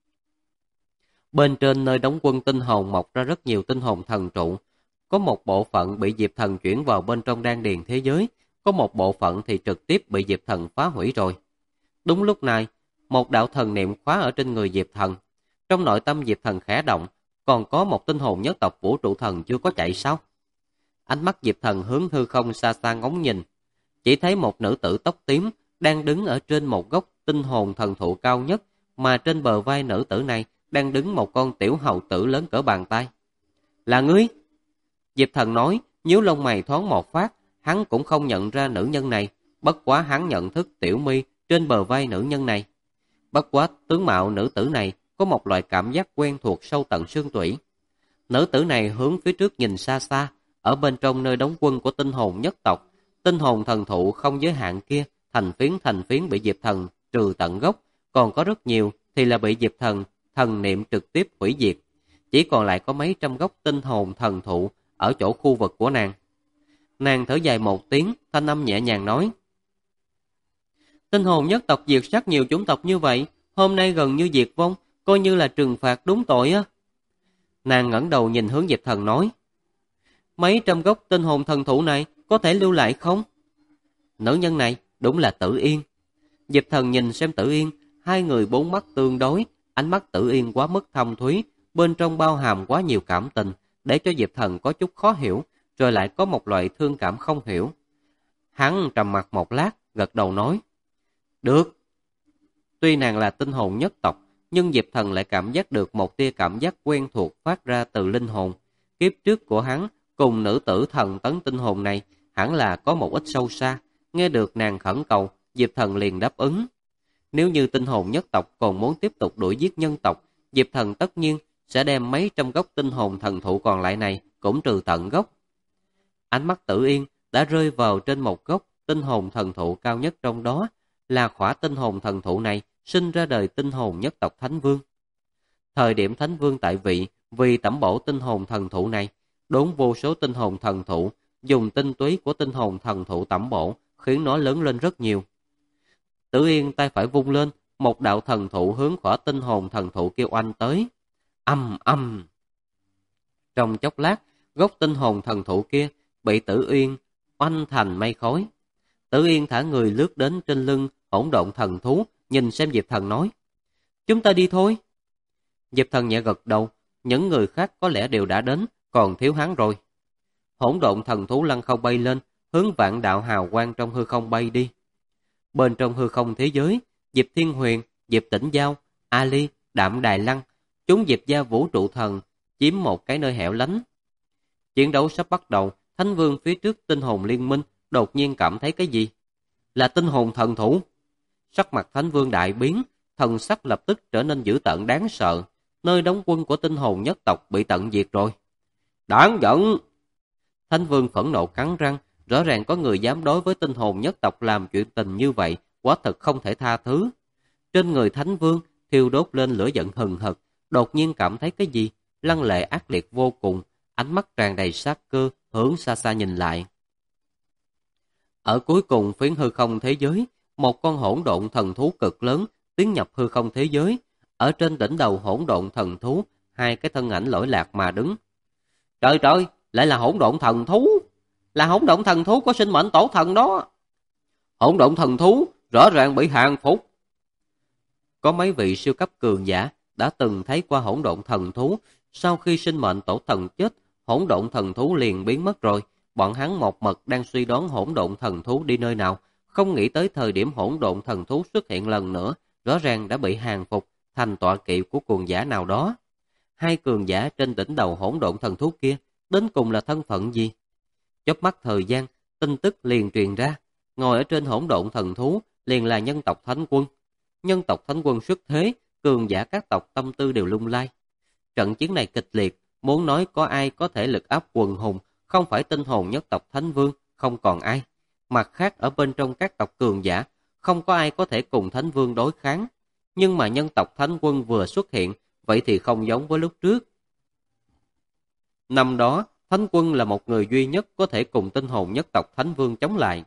Bên trên nơi đóng quân tinh hồn mọc ra rất nhiều tinh hồn thần trụ, có một bộ phận bị Diệp Thần chuyển vào bên trong đan điền thế giới, có một bộ phận thì trực tiếp bị Diệp Thần phá hủy rồi. Đúng lúc này, một đạo thần niệm khóa ở trên người Diệp Thần. Trong nội tâm Diệp Thần khẽ động, còn có một tinh hồn nhất tộc vũ trụ thần chưa có chạy sao? Ánh mắt Diệp Thần hướng hư không xa xa ngóng nhìn, chỉ thấy một nữ tử tóc tím đang đứng ở trên một gốc tinh hồn thần thụ cao nhất, mà trên bờ vai nữ tử này đang đứng một con tiểu hầu tử lớn cỡ bàn tay. Là ngươi? Diệp Thần nói, nhíu lông mày thoáng một phát, hắn cũng không nhận ra nữ nhân này, bất quá hắn nhận thức tiểu mi trên bờ vai nữ nhân này. Bất quá tướng mạo nữ tử này có một loại cảm giác quen thuộc sâu tận xương tủy. Nữ tử này hướng phía trước nhìn xa xa, ở bên trong nơi đóng quân của tinh hồn nhất tộc, tinh hồn thần thụ không giới hạn kia, thành phiến bị Diệp Thần trừ tận gốc, còn có rất nhiều thì là bị Diệp Thần thần niệm trực tiếp hủy diệt. Chỉ còn lại có mấy trăm gốc tinh hồn thần thụ ở chỗ khu vực của nàng. Nàng thở dài một tiếng, thanh âm nhẹ nhàng nói: tinh hồn nhất tộc diệt sát nhiều chủng tộc như vậy, hôm nay gần như diệt vong, coi như là trừng phạt đúng tội á. Nàng ngẩng đầu nhìn hướng Diệp Thần nói: mấy trăm gốc tinh hồn thần thụ này có thể lưu lại không? Nữ nhân này đúng là Tử Yên. Diệp Thần nhìn xem Tử Yên, hai người bốn mắt tương đối, ánh mắt Tử Yên quá mức thâm thúy, bên trong bao hàm quá nhiều cảm tình, để cho Diệp Thần có chút khó hiểu, rồi lại có một loại thương cảm không hiểu. Hắn trầm mặc một lát, gật đầu nói: được. Tuy nàng là tinh hồn nhất tộc, nhưng Diệp Thần lại cảm giác được một tia cảm giác quen thuộc phát ra từ linh hồn. Kiếp trước của hắn cùng nữ tử thần tấn tinh hồn này hẳn là có một ít sâu xa. Nghe được nàng khẩn cầu, Diệp Thần liền đáp ứng. Nếu như tinh hồn nhất tộc còn muốn tiếp tục đuổi giết nhân tộc, Diệp Thần tất nhiên sẽ đem mấy trăm gốc tinh hồn thần thụ còn lại này cũng trừ tận gốc. Ánh mắt Tử Yên đã rơi vào trên một gốc tinh hồn thần thụ cao nhất trong đó, là khỏa tinh hồn thần thụ này sinh ra đời tinh hồn nhất tộc Thánh Vương. Thời điểm Thánh Vương tại vị, vì tẩm bổ tinh hồn thần thụ này, đốn vô số tinh hồn thần thụ, dùng tinh túy của tinh hồn thần thụ tẩm bổ, khiến nó lớn lên rất nhiều. Tử Yên tay phải vung lên, một đạo thần thụ hướng khỏa tinh hồn thần thụ kêu oanh tới. Âm âm. Trong chốc lát, gốc tinh hồn thần thụ kia bị Tử Yên oanh thành mây khói. Tử Yên thả người lướt đến trên lưng hỗn độn thần thú, nhìn xem Diệp Thần nói: chúng ta đi thôi. Diệp Thần nhẹ gật đầu, những người khác có lẽ đều đã đến, còn thiếu hắn rồi. Hỗn độn thần thú lăng không bay lên, hướng vạn đạo hào quang trong hư không bay đi. Bên trong hư không thế giới, Diệp Thiên Huyền, Diệp Tĩnh Giao, Ali, Đạm Đài Lăng, chúng Diệp gia vũ trụ thần chiếm một cái nơi hẻo lánh. Chiến đấu sắp bắt đầu, Thánh Vương phía trước tinh hồn liên minh đột nhiên cảm thấy cái gì? Là tinh hồn thần thú. Sắc mặt Thánh Vương đại biến, thần sắc lập tức trở nên dữ tợn đáng sợ. Nơi đóng quân của tinh hồn nhất tộc bị tận diệt rồi. Đáng giận! Thánh Vương phẫn nộ cắn răng, rõ ràng có người dám đối với tinh hồn nhất tộc làm chuyện tình như vậy, quả thật không thể tha thứ. Trên người Thánh Vương thiêu đốt lên lửa giận hừng hực, đột nhiên cảm thấy cái gì? Lăng lệ ác liệt vô cùng, ánh mắt tràn đầy sát cơ, hướng xa xa nhìn lại. Ở cuối cùng phiến hư không thế giới, một con hỗn độn thần thú cực lớn tiến nhập hư không thế giới. Ở trên đỉnh đầu hỗn độn thần thú, hai cái thân ảnh lỗi lạc mà đứng. Trời trời, lại là hỗn độn thần thú. Là hỗn độn thần thú có sinh mệnh tổ thần đó. Hỗn độn thần thú rõ ràng bị hàng phục. Có mấy vị siêu cấp cường giả đã từng thấy qua hỗn độn thần thú. Sau khi sinh mệnh tổ thần chết, hỗn độn thần thú liền biến mất rồi. Bọn hắn một mực đang suy đoán hỗn độn thần thú đi nơi nào, không nghĩ tới thời điểm hỗn độn thần thú xuất hiện lần nữa, rõ ràng đã bị hàng phục thành tọa kỵ của cường giả nào đó. Hai cường giả trên đỉnh đầu hỗn độn thần thú kia, đến cùng là thân phận gì? Chớp mắt thời gian, tin tức liền truyền ra, ngồi ở trên hỗn độn thần thú liền là nhân tộc Thánh Quân. Nhân tộc Thánh Quân xuất thế, cường giả các tộc tâm tư đều lung lay. Trận chiến này kịch liệt, muốn nói có ai có thể lực áp quần hùng, không phải tinh hồn nhất tộc Thánh Vương, không còn ai. Mặt khác ở bên trong các tộc cường giả, không có ai có thể cùng Thánh Vương đối kháng. Nhưng mà nhân tộc Thánh Quân vừa xuất hiện, vậy thì không giống với lúc trước. Năm đó, Thánh Quân là một người duy nhất có thể cùng tinh hồn nhất tộc Thánh Vương chống lại.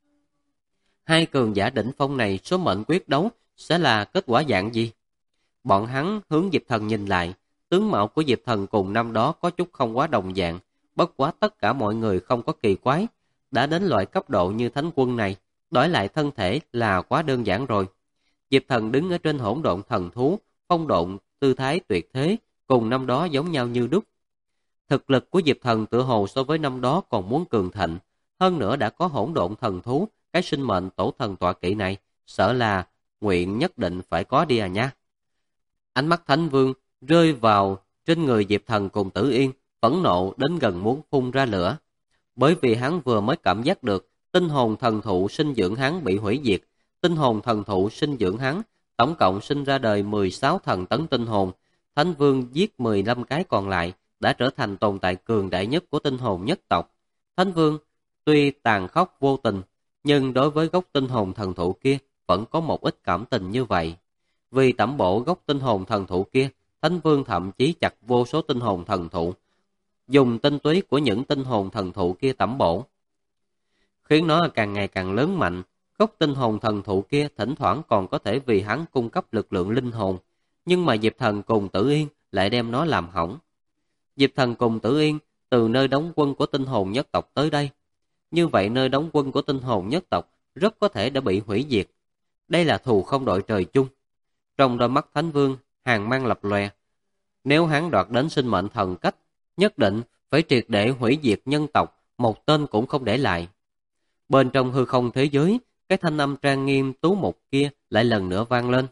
Hai cường giả đỉnh phong này số mệnh quyết đấu sẽ là kết quả dạng gì? Bọn hắn hướng Diệp Thần nhìn lại, tướng mạo của Diệp Thần cùng năm đó có chút không quá đồng dạng, bất quá tất cả mọi người không có kỳ quái. Đã đến loại cấp độ như Thánh Quân này, đổi lại thân thể là quá đơn giản rồi. Diệp Thần đứng ở trên hỗn độn thần thú, phong độn, tư thái tuyệt thế, cùng năm đó giống nhau như đúc. Thực lực của Diệp Thần tựa hồ so với năm đó còn muốn cường thịnh, hơn nữa đã có hỗn độn thần thú, cái sinh mệnh tổ thần tọa kỵ này, sợ là nguyện nhất định phải có đi à nha. Ánh mắt Thánh Vương rơi vào trên người Diệp Thần cùng Tử Yên, phẫn nộ đến gần muốn phun ra lửa. Bởi vì hắn vừa mới cảm giác được tinh hồn thần thụ sinh dưỡng hắn bị hủy diệt, tinh hồn thần thụ sinh dưỡng hắn, tổng cộng sinh ra đời 16 thần tấn tinh hồn. Thánh Vương giết 15 cái còn lại, đã trở thành tồn tại cường đại nhất của tinh hồn nhất tộc. Thánh Vương tuy tàn khốc vô tình, nhưng đối với gốc tinh hồn thần thụ kia vẫn có một ít cảm tình như vậy. Vì tẩm bổ gốc tinh hồn thần thụ kia, Thánh Vương thậm chí chặt vô số tinh hồn thần thụ, dùng tinh túy của những tinh hồn thần thụ kia tẩm bổ, khiến nó càng ngày càng lớn mạnh. Gốc tinh hồn thần thụ kia thỉnh thoảng còn có thể vì hắn cung cấp lực lượng linh hồn, nhưng mà Diệp Thần cùng Tử Yên lại đem nó làm hỏng. Diệp Thần cùng Tử Yên từ nơi đóng quân của tinh hồn nhất tộc tới đây. Như vậy nơi đóng quân của tinh hồn nhất tộc rất có thể đã bị hủy diệt. Đây là thù không đội trời chung. Trong đôi mắt Thánh Vương, hàn mang lập lòe. Nếu hắn đoạt đến sinh mệnh thần cách, nhất định phải triệt để hủy diệt nhân tộc, một tên cũng không để lại. Bên trong hư không thế giới, cái thanh âm trang nghiêm tú mục kia lại lần nữa vang lên.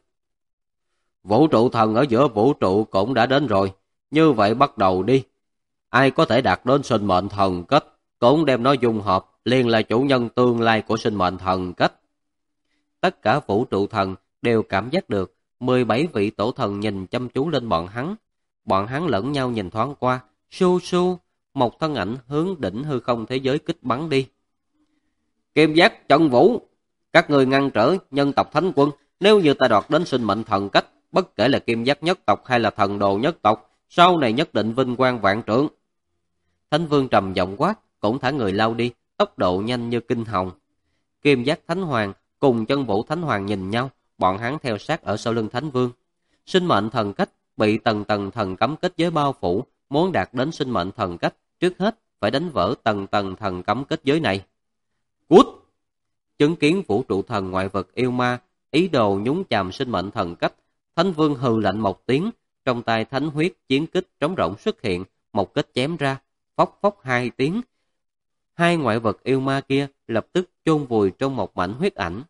Vũ trụ thần ở giữa vũ trụ cũng đã đến rồi, như vậy bắt đầu đi. Ai có thể đạt đến sinh mệnh thần cách, cũng đem nó dung hợp, liền là chủ nhân tương lai của sinh mệnh thần cách. Tất cả vũ trụ thần đều cảm giác được 17 vị tổ thần nhìn chăm chú lên bọn hắn. Bọn hắn lẫn nhau nhìn thoáng qua, su su, một thân ảnh hướng đỉnh hư không thế giới kích bắn đi. Kim giác chân vũ, các người ngăn trở nhân tộc Thánh Quân, nếu như ta đoạt đến sinh mệnh thần cách, bất kể là kim giác nhất tộc hay là thần đồ nhất tộc, sau này nhất định vinh quang vạn trượng. Thánh Vương trầm giọng quát, cũng thả người lao đi, tốc độ nhanh như kinh hồng. Kim giác Thánh Hoàng cùng chân vũ Thánh Hoàng nhìn nhau, bọn hắn theo sát ở sau lưng Thánh Vương. Sinh mệnh thần cách bị tầng tầng thần cấm kết giới bao phủ, muốn đạt đến sinh mệnh thần cách, trước hết phải đánh vỡ tầng tầng thần cấm kết giới này. Cút! Chứng kiến vũ trụ thần ngoại vật yêu ma, ý đồ nhúng chàm sinh mệnh thần cách, Thánh Vương hừ lạnh một tiếng, trong tay thánh huyết chiến kích trống rỗng xuất hiện, một kích chém ra, phốc phốc hai tiếng. Hai ngoại vật yêu ma kia lập tức chôn vùi trong một mảnh huyết ảnh.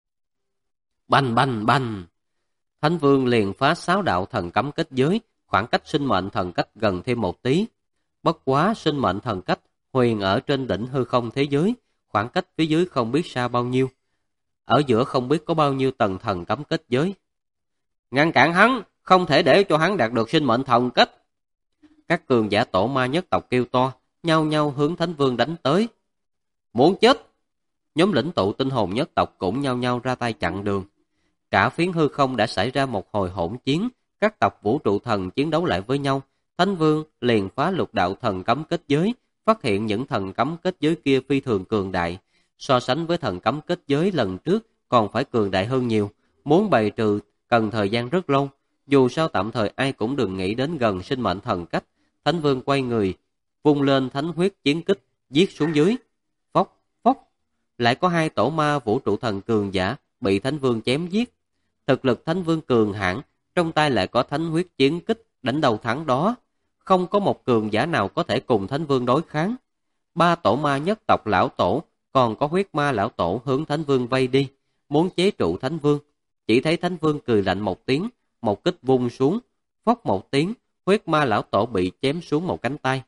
Bành bành bành! Thánh Vương liền phá 6 đạo thần cấm kết giới, khoảng cách sinh mệnh thần cách gần thêm một tí. Bất quá sinh mệnh thần cách huyền ở trên đỉnh hư không thế giới, khoảng cách phía dưới không biết xa bao nhiêu. Ở giữa không biết có bao nhiêu tầng thần cấm kết giới. Ngăn cản hắn, không thể để cho hắn đạt được sinh mệnh thần cách. Các cường giả tổ ma nhất tộc kêu to, nhau nhau hướng Thánh Vương đánh tới. Muốn chết! Nhóm lĩnh tụ tinh hồn nhất tộc cũng nhau nhau ra tay chặn đường. Cả phiến hư không đã xảy ra một hồi hỗn chiến, các tộc vũ trụ thần chiến đấu lại với nhau. Thánh Vương liền phá lục đạo thần cấm kết giới, phát hiện những thần cấm kết giới kia phi thường cường đại. So sánh với thần cấm kết giới lần trước còn phải cường đại hơn nhiều. Muốn bày trừ cần thời gian rất lâu. Dù sao tạm thời ai cũng đừng nghĩ đến gần sinh mệnh thần cách. Thánh Vương quay người, vung lên thánh huyết chiến kích, giết xuống dưới. Phốc, phốc. Lại có 2 tổ ma vũ trụ thần cường giả bị Thánh Vương chém giết. Thực lực Thánh Vương cường hãn, trong tay lại có thánh huyết chiến kích, đánh đầu thắng đó. Không có một cường giả nào có thể cùng Thánh Vương đối kháng. 3 tổ ma nhất tộc lão tổ, còn có huyết ma lão tổ hướng Thánh Vương vây đi, muốn chế trụ Thánh Vương. Chỉ thấy Thánh Vương cười lạnh một tiếng, một kích vung xuống, phốc một tiếng, huyết ma lão tổ bị chém xuống một cánh tay.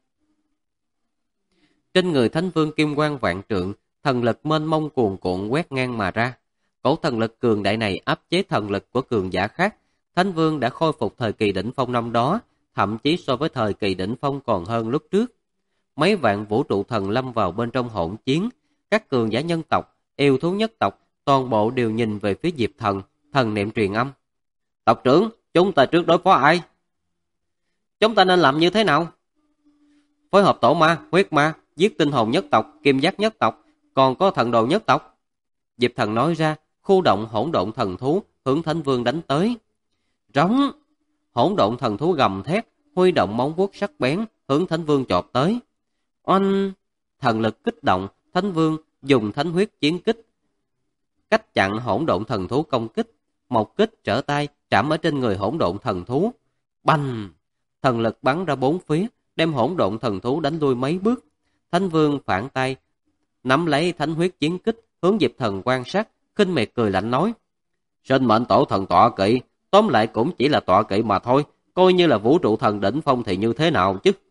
Trên người Thánh Vương kim quang vạn trượng, thần lực mênh mông cuồn cuộn quét ngang mà ra. Cổ thần lực cường đại này áp chế thần lực của cường giả khác. Thánh Vương đã khôi phục thời kỳ đỉnh phong năm đó, thậm chí so với thời kỳ đỉnh phong còn hơn lúc trước. Mấy vạn vũ trụ thần lâm vào bên trong hỗn chiến, Các cường giả nhân tộc, yêu thú nhất tộc, toàn bộ đều nhìn về phía Diệp Thần, thần niệm truyền âm. Tộc trưởng, chúng ta trước đối phó ai? Chúng ta nên làm như thế nào? Phối hợp tổ ma, huyết ma, giết tinh hồn nhất tộc, kim giác nhất tộc, còn có thần đồ nhất tộc. Diệp Thần nói ra, khu động hỗn độn thần thú hướng Thánh Vương đánh tới. Rống! Hỗn độn thần thú gầm thét, huy động móng vuốt sắc bén hướng Thánh Vương chộp tới. Oanh! Thần lực kích động, Thánh Vương dùng thánh huyết chiến kích, cách chặn hỗn độn thần thú công kích. Một kích trở tay chạm ở trên người hỗn độn thần thú. Bành! Thần lực bắn ra bốn phía, đem hỗn độn thần thú đánh lui mấy bước. Thánh Vương phản tay, nắm lấy thánh huyết chiến kích, hướng Diệp Thần quan sát, khinh miệt cười lạnh nói: Sinh mệnh tổ thần tọa kỵ, tóm lại cũng chỉ là tọa kỵ mà thôi, coi như là vũ trụ thần đỉnh phong thì như thế nào chứ?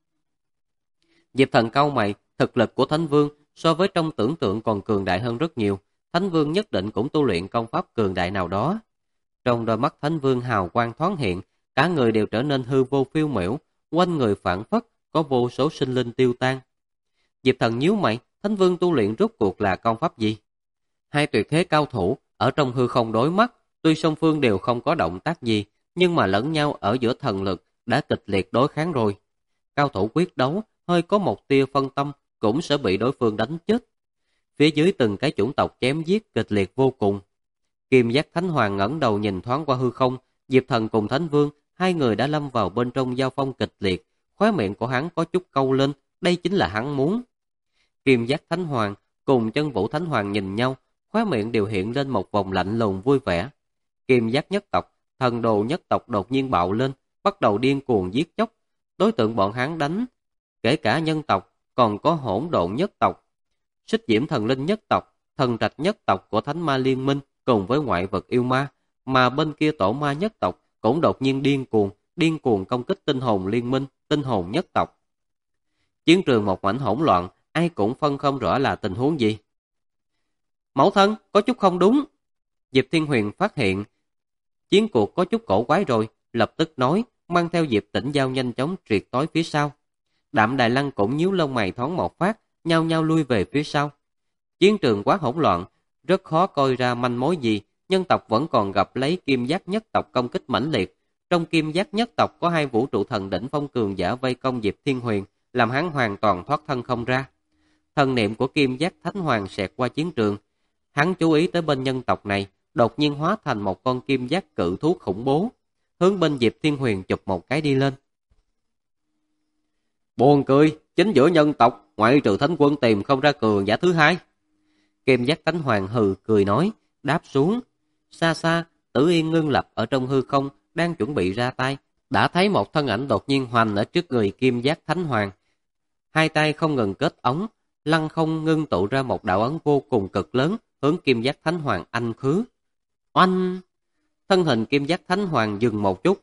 Diệp Thần cau mày, thực lực của Thánh Vương so với trong tưởng tượng còn cường đại hơn rất nhiều. Thánh Vương nhất định cũng tu luyện công pháp cường đại nào đó. Trong đôi mắt Thánh Vương hào quang thoáng hiện, cả người đều trở nên hư vô phiêu miểu, quanh người phảng phất có vô số sinh linh tiêu tan. Diệp Thần nhíu mày, Thánh Vương tu luyện rốt cuộc là công pháp gì? Hai tuyệt thế cao thủ ở trong hư không đối mắt, tuy song phương đều không có động tác gì, nhưng mà lẫn nhau ở giữa thần lực đã kịch liệt đối kháng rồi. Cao thủ quyết đấu, hơi có một tia phân tâm cũng sẽ bị đối phương đánh chết. Phía dưới từng cái chủng tộc chém giết kịch liệt vô cùng. Kim giác Thánh Hoàng ngẩng đầu nhìn thoáng qua hư không, Diệp Thần cùng Thánh Vương, hai người đã lâm vào bên trong giao phong kịch liệt, khóe miệng của hắn có chút câu lên, đây chính là hắn muốn. Kim giác Thánh Hoàng cùng Chân Vũ Thánh Hoàng nhìn nhau, khóe miệng đều hiện lên một vòng lạnh lùng vui vẻ. Kim giác nhất tộc, thần đồ nhất tộc đột nhiên bạo lên, bắt đầu điên cuồng giết chóc. Đối tượng bọn hắn đánh, kể cả nhân tộc, còn có hỗn độn nhất tộc, xích diễm thần linh nhất tộc, thần trạch nhất tộc của Thánh Ma Liên Minh cùng với ngoại vật yêu ma, mà bên kia tổ ma nhất tộc cũng đột nhiên điên cuồng công kích tinh hồn liên minh, tinh hồn nhất tộc. Chiến trường một mảnh hỗn loạn, ai cũng phân không rõ là tình huống gì. Mẫu thân, có chút không đúng. Diệp Thiên Huyền phát hiện chiến cuộc có chút cổ quái rồi, lập tức nói, mang theo Diệp Tĩnh Giao nhanh chóng triệt tối phía sau. Đạm Đài Lăng cũng nhíu lông mày thoáng một phát, nhao nhao lui về phía sau. Chiến trường quá hỗn loạn, rất khó coi ra manh mối gì, nhân tộc vẫn còn gặp lấy kim giác nhất tộc công kích mãnh liệt. Trong kim giác nhất tộc có hai vũ trụ thần đỉnh phong cường giả vây công Diệp Thiên Huyền, làm hắn hoàn toàn thoát thân không ra. Thần niệm của kim giác Thánh Hoàng xẹt qua chiến trường. Hắn chú ý tới bên nhân tộc này, đột nhiên hóa thành một con kim giác cự thú khủng bố, hướng bên Diệp Thiên Huyền chụp một cái đi lên. Buồn cười, chính giữa nhân tộc, ngoại trừ Thánh Quân tìm không ra cường giả thứ hai. Kim giác Thánh Hoàng hừ cười nói, đáp xuống. Xa xa, Tử Yên ngưng lập ở trong hư không, đang chuẩn bị ra tay, đã thấy một thân ảnh đột nhiên hoành ở trước người Kim giác Thánh Hoàng. Hai tay không ngừng kết ống, lăng không ngưng tụ ra một đạo ấn vô cùng cực lớn, hướng Kim giác Thánh Hoàng anh khứ. Oanh! Thân hình Kim giác Thánh Hoàng dừng một chút.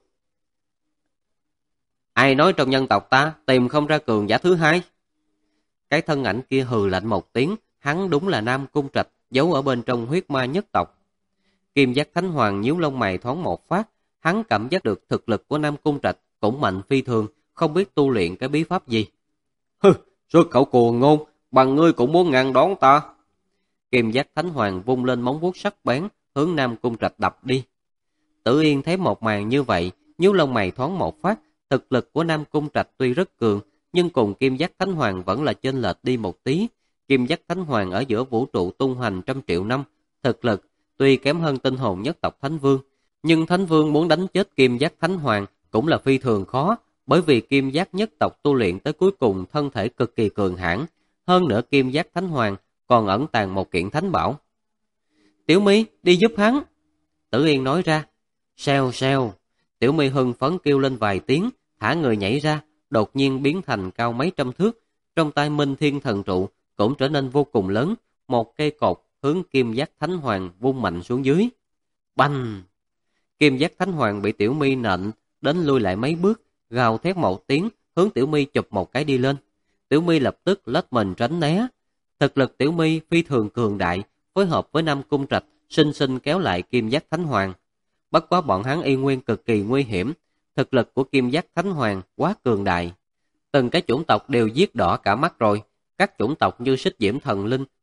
Ai nói trong nhân tộc ta tìm không ra cường giả thứ hai? Cái thân ảnh kia hừ lạnh một tiếng, hắn đúng là Nam Cung Trạch, giấu ở bên trong huyết ma nhất tộc. Kim giác Thánh Hoàng nhíu lông mày thoáng một phát, hắn cảm giác được thực lực của Nam Cung Trạch cũng mạnh phi thường, không biết tu luyện cái bí pháp gì. Hừ, xuất khẩu cuồng ngôn, bằng ngươi cũng muốn ngăn đón ta. Kim giác Thánh Hoàng vung lên móng vuốt sắc bén, hướng Nam Cung Trạch đập đi. Tử Yên thấy một màn như vậy, nhíu lông mày thoáng một phát, thực lực của Nam Cung Trạch tuy rất cường, nhưng cùng Kim giác Thánh Hoàng vẫn là chênh lệch đi một tí. Kim giác Thánh Hoàng ở giữa vũ trụ tung hoành trăm triệu năm, thực lực tuy kém hơn tinh hồn nhất tộc Thánh Vương, nhưng Thánh Vương muốn đánh chết Kim giác Thánh Hoàng cũng là phi thường khó, bởi vì Kim giác nhất tộc tu luyện tới cuối cùng thân thể cực kỳ cường hãn, hơn nữa Kim giác Thánh Hoàng còn ẩn tàng một kiện thánh bảo. Tiểu My, đi giúp hắn. Tử Yên nói ra. Xèo xèo. Tiểu My hưng phấn kêu lên vài tiếng, thả người nhảy ra, đột nhiên biến thành cao mấy trăm thước. Trong tay Minh Thiên Thần Trụ cũng trở nên vô cùng lớn, một cây cột hướng Kim giác Thánh Hoàng vung mạnh xuống dưới. Bành! Kim giác Thánh Hoàng bị Tiểu My nện đến lui lại mấy bước, gào thét một tiếng, hướng Tiểu My chụp một cái đi lên. Tiểu My lập tức lết mình tránh né. Thực lực Tiểu My phi thường cường đại, phối hợp với Nam Cung Trạch, sinh sinh kéo lại Kim giác Thánh Hoàng. Bất quá bọn hắn y nguyên cực kỳ nguy hiểm, thực lực của Kim giác Thánh Hoàng quá cường đại. Từng cái chủng tộc đều giết đỏ cả mắt rồi, các chủng tộc như xích diễm thần linh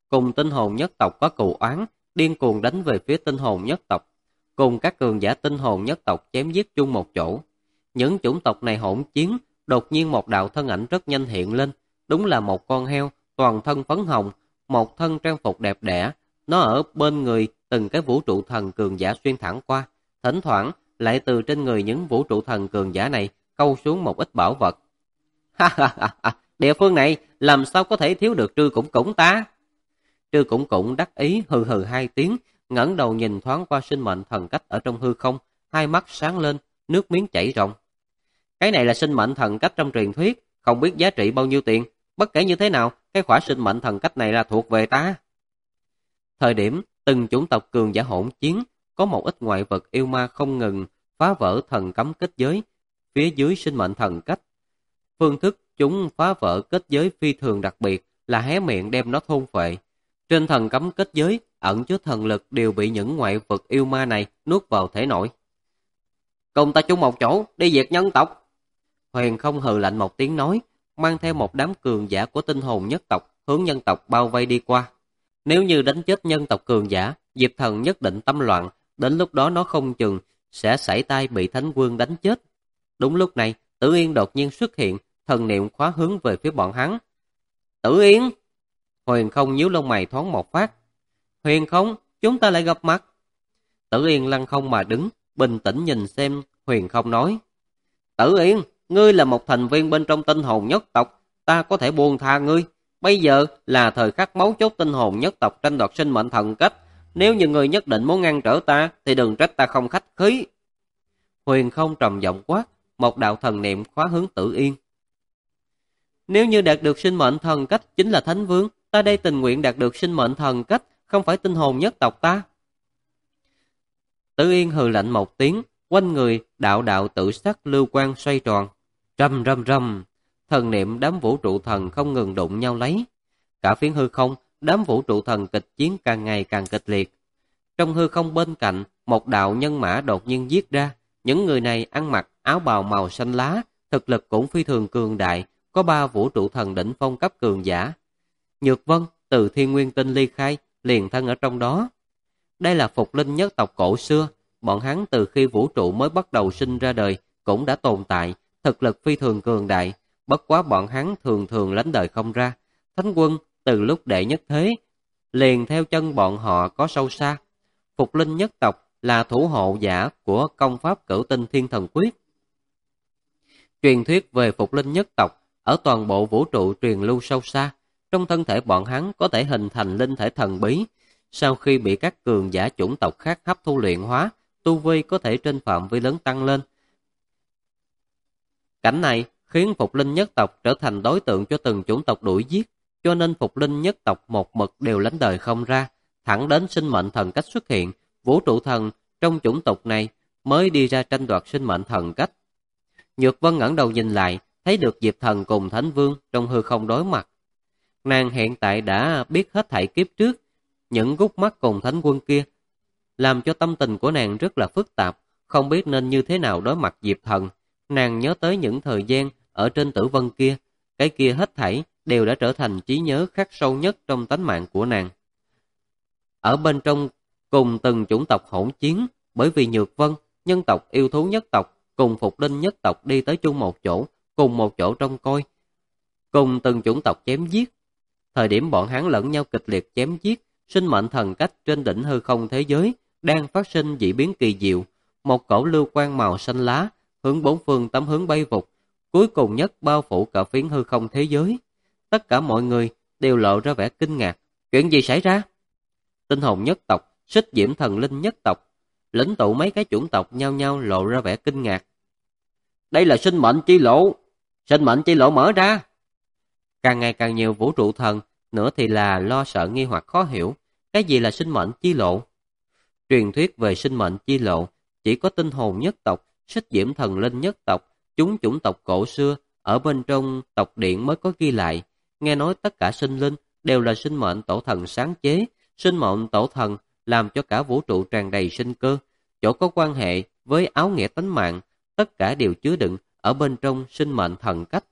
cùng tinh hồn nhất tộc có cừu oán, điên cuồng đánh về phía tinh hồn nhất tộc, cùng các cường giả tinh hồn nhất tộc chém giết chung một chỗ. Những chủng tộc này hỗn chiến, đột nhiên một đạo thân ảnh rất nhanh hiện lên, đúng là một con heo, toàn thân phấn hồng, một thân trang phục đẹp đẽ, nó ở bên người từng cái vũ trụ thần cường giả xuyên thẳng qua, thỉnh thoảng lại từ trên người những vũ trụ thần cường giả này câu xuống một ít bảo vật. Ha ha ha ha, địa phương này làm sao có thể thiếu được Trư Củng Củng ta? Trư Củng Củng đắc ý hừ hừ hai tiếng, ngẩng đầu nhìn thoáng qua sinh mệnh thần cách ở trong hư không, hai mắt sáng lên, nước miếng chảy ròng. Cái này là sinh mệnh thần cách trong truyền thuyết, không biết giá trị bao nhiêu tiền, bất kể như thế nào, cái khỏa sinh mệnh thần cách này là thuộc về ta. Thời điểm từng chủng tộc cường giả hỗn chiến, có một ít ngoại vật yêu ma không ngừng phá vỡ thần cấm kết giới phía dưới sinh mệnh thần cách. Phương thức chúng phá vỡ kết giới phi thường đặc biệt là hé miệng đem nó thôn phệ. Trên thần cấm kết giới ẩn chứa thần lực đều bị những ngoại vật yêu ma này nuốt vào thể nội. Cùng ta chung một chỗ, đi diệt nhân tộc. Huyền không hừ lạnh một tiếng nói, mang theo một đám cường giả của tinh hồn nhất tộc hướng nhân tộc bao vây đi qua. Nếu như đánh chết nhân tộc cường giả, Diệp Thần nhất định tâm loạn, đến lúc đó nó không chừng sẽ sảy tay bị Thánh Vương đánh chết. Đúng lúc này, Tử Yên đột nhiên xuất hiện, thần niệm khóa hướng về phía bọn hắn. Tử Yên! Huyền không nhíu lông mày thoáng một phát. Huyền không, chúng ta lại gặp mặt. Tử Yên lăng không mà đứng, bình tĩnh nhìn xem Huyền không nói. Tử Yên, ngươi là một thành viên bên trong tinh hồn nhất tộc, ta có thể buông tha ngươi. Bây giờ là thời khắc máu chốt tinh hồn nhất tộc tranh đoạt sinh mệnh thần cách. Nếu như ngươi nhất định muốn ngăn trở ta, thì đừng trách ta không khách khí. Huyền không trầm giọng quát, một đạo thần niệm khóa hướng Tử Yên. Nếu như đạt được sinh mệnh thần cách chính là Thánh Vương, ta đây tình nguyện đạt được sinh mệnh thần cách, không phải tinh hồn nhất tộc ta. Tử Yên hừ lạnh một tiếng, quanh người đạo đạo tự sắc lưu quang xoay tròn. Rầm rầm rầm, thần niệm đám vũ trụ thần không ngừng đụng nhau lấy. Cả phiến hư không, đám vũ trụ thần kịch chiến càng ngày càng kịch liệt. Trong hư không bên cạnh, một đạo nhân mã đột nhiên giết ra. Những người này ăn mặc áo bào màu xanh lá, thực lực cũng phi thường cường đại, có 3 vũ trụ thần đỉnh phong cấp cường giả. Nhược Vân từ Thiên Nguyên Tinh ly khai, liền thân ở trong đó. Đây là phục linh nhất tộc cổ xưa, bọn hắn từ khi vũ trụ mới bắt đầu sinh ra đời cũng đã tồn tại, thực lực phi thường cường đại, bất quá bọn hắn thường thường lánh đời không ra. Thánh Quân từ lúc đệ nhất thế, liền theo chân bọn họ có sâu xa. Phục linh nhất tộc là thủ hộ giả của công pháp Cửu Tinh Thiên Thần Quyết. Truyền thuyết về phục linh nhất tộc ở toàn bộ vũ trụ truyền lưu sâu xa, trong thân thể bọn hắn có thể hình thành linh thể thần bí. Sau khi bị các cường giả chủng tộc khác hấp thu luyện hóa, tu vi có thể trên phạm vi lớn tăng lên. Cảnh này khiến phục linh nhất tộc trở thành đối tượng cho từng chủng tộc đuổi giết, cho nên phục linh nhất tộc một mực đều lánh đời không ra, thẳng đến sinh mệnh thần cách xuất hiện, vũ trụ thần trong chủng tộc này mới đi ra tranh đoạt sinh mệnh thần cách. Nhược Vân ngẩng đầu nhìn lại, thấy được Diệp Thần cùng Thánh Vương trong hư không đối mặt. Nàng hiện tại đã biết hết thảy kiếp trước, những gút mắt cùng Thánh Quân kia, làm cho tâm tình của nàng rất là phức tạp, không biết nên như thế nào đối mặt Diệp Thần. Nàng nhớ tới những thời gian ở trên Tử Vân kia, cái kia hết thảy đều đã trở thành trí nhớ khắc sâu nhất trong tánh mạng của nàng. Ở bên trong cùng từng chủng tộc hỗn chiến, bởi vì Nhược Vân, nhân tộc yêu thú nhất tộc cùng phục linh nhất tộc đi tới chung một chỗ, cùng một chỗ trông coi, cùng từng chủng tộc chém giết. Thời điểm bọn hắn lẫn nhau kịch liệt chém giết, sinh mệnh thần cách trên đỉnh hư không thế giới đang phát sinh dị biến kỳ diệu, một cổ lưu quang màu xanh lá hướng bốn phương tám hướng bay vụt, cuối cùng nhất bao phủ cả phiến hư không thế giới. Tất cả mọi người đều lộ ra vẻ kinh ngạc. Chuyện gì xảy ra? Tinh hồn nhất tộc, Xích Diễm Thần Linh nhất tộc, lĩnh tụ mấy cái chủng tộc nhau nhau lộ ra vẻ kinh ngạc. Đây là sinh mệnh chi lộ, sinh mệnh chi lộ mở ra. Càng ngày càng nhiều vũ trụ thần, nữa thì là lo sợ nghi hoặc khó hiểu, cái gì là sinh mệnh chi lộ? Truyền thuyết về sinh mệnh chi lộ chỉ có tinh hồn nhất tộc, Xích Diễm Thần Linh nhất tộc, chúng chủng tộc cổ xưa ở bên trong tộc điện mới có ghi lại. Nghe nói tất cả sinh linh đều là sinh mệnh tổ thần sáng chế, sinh mệnh tổ thần làm cho cả vũ trụ tràn đầy sinh cơ, chỗ có quan hệ với áo nghĩa tánh mạng, tất cả đều chứa đựng ở bên trong sinh mệnh thần cách.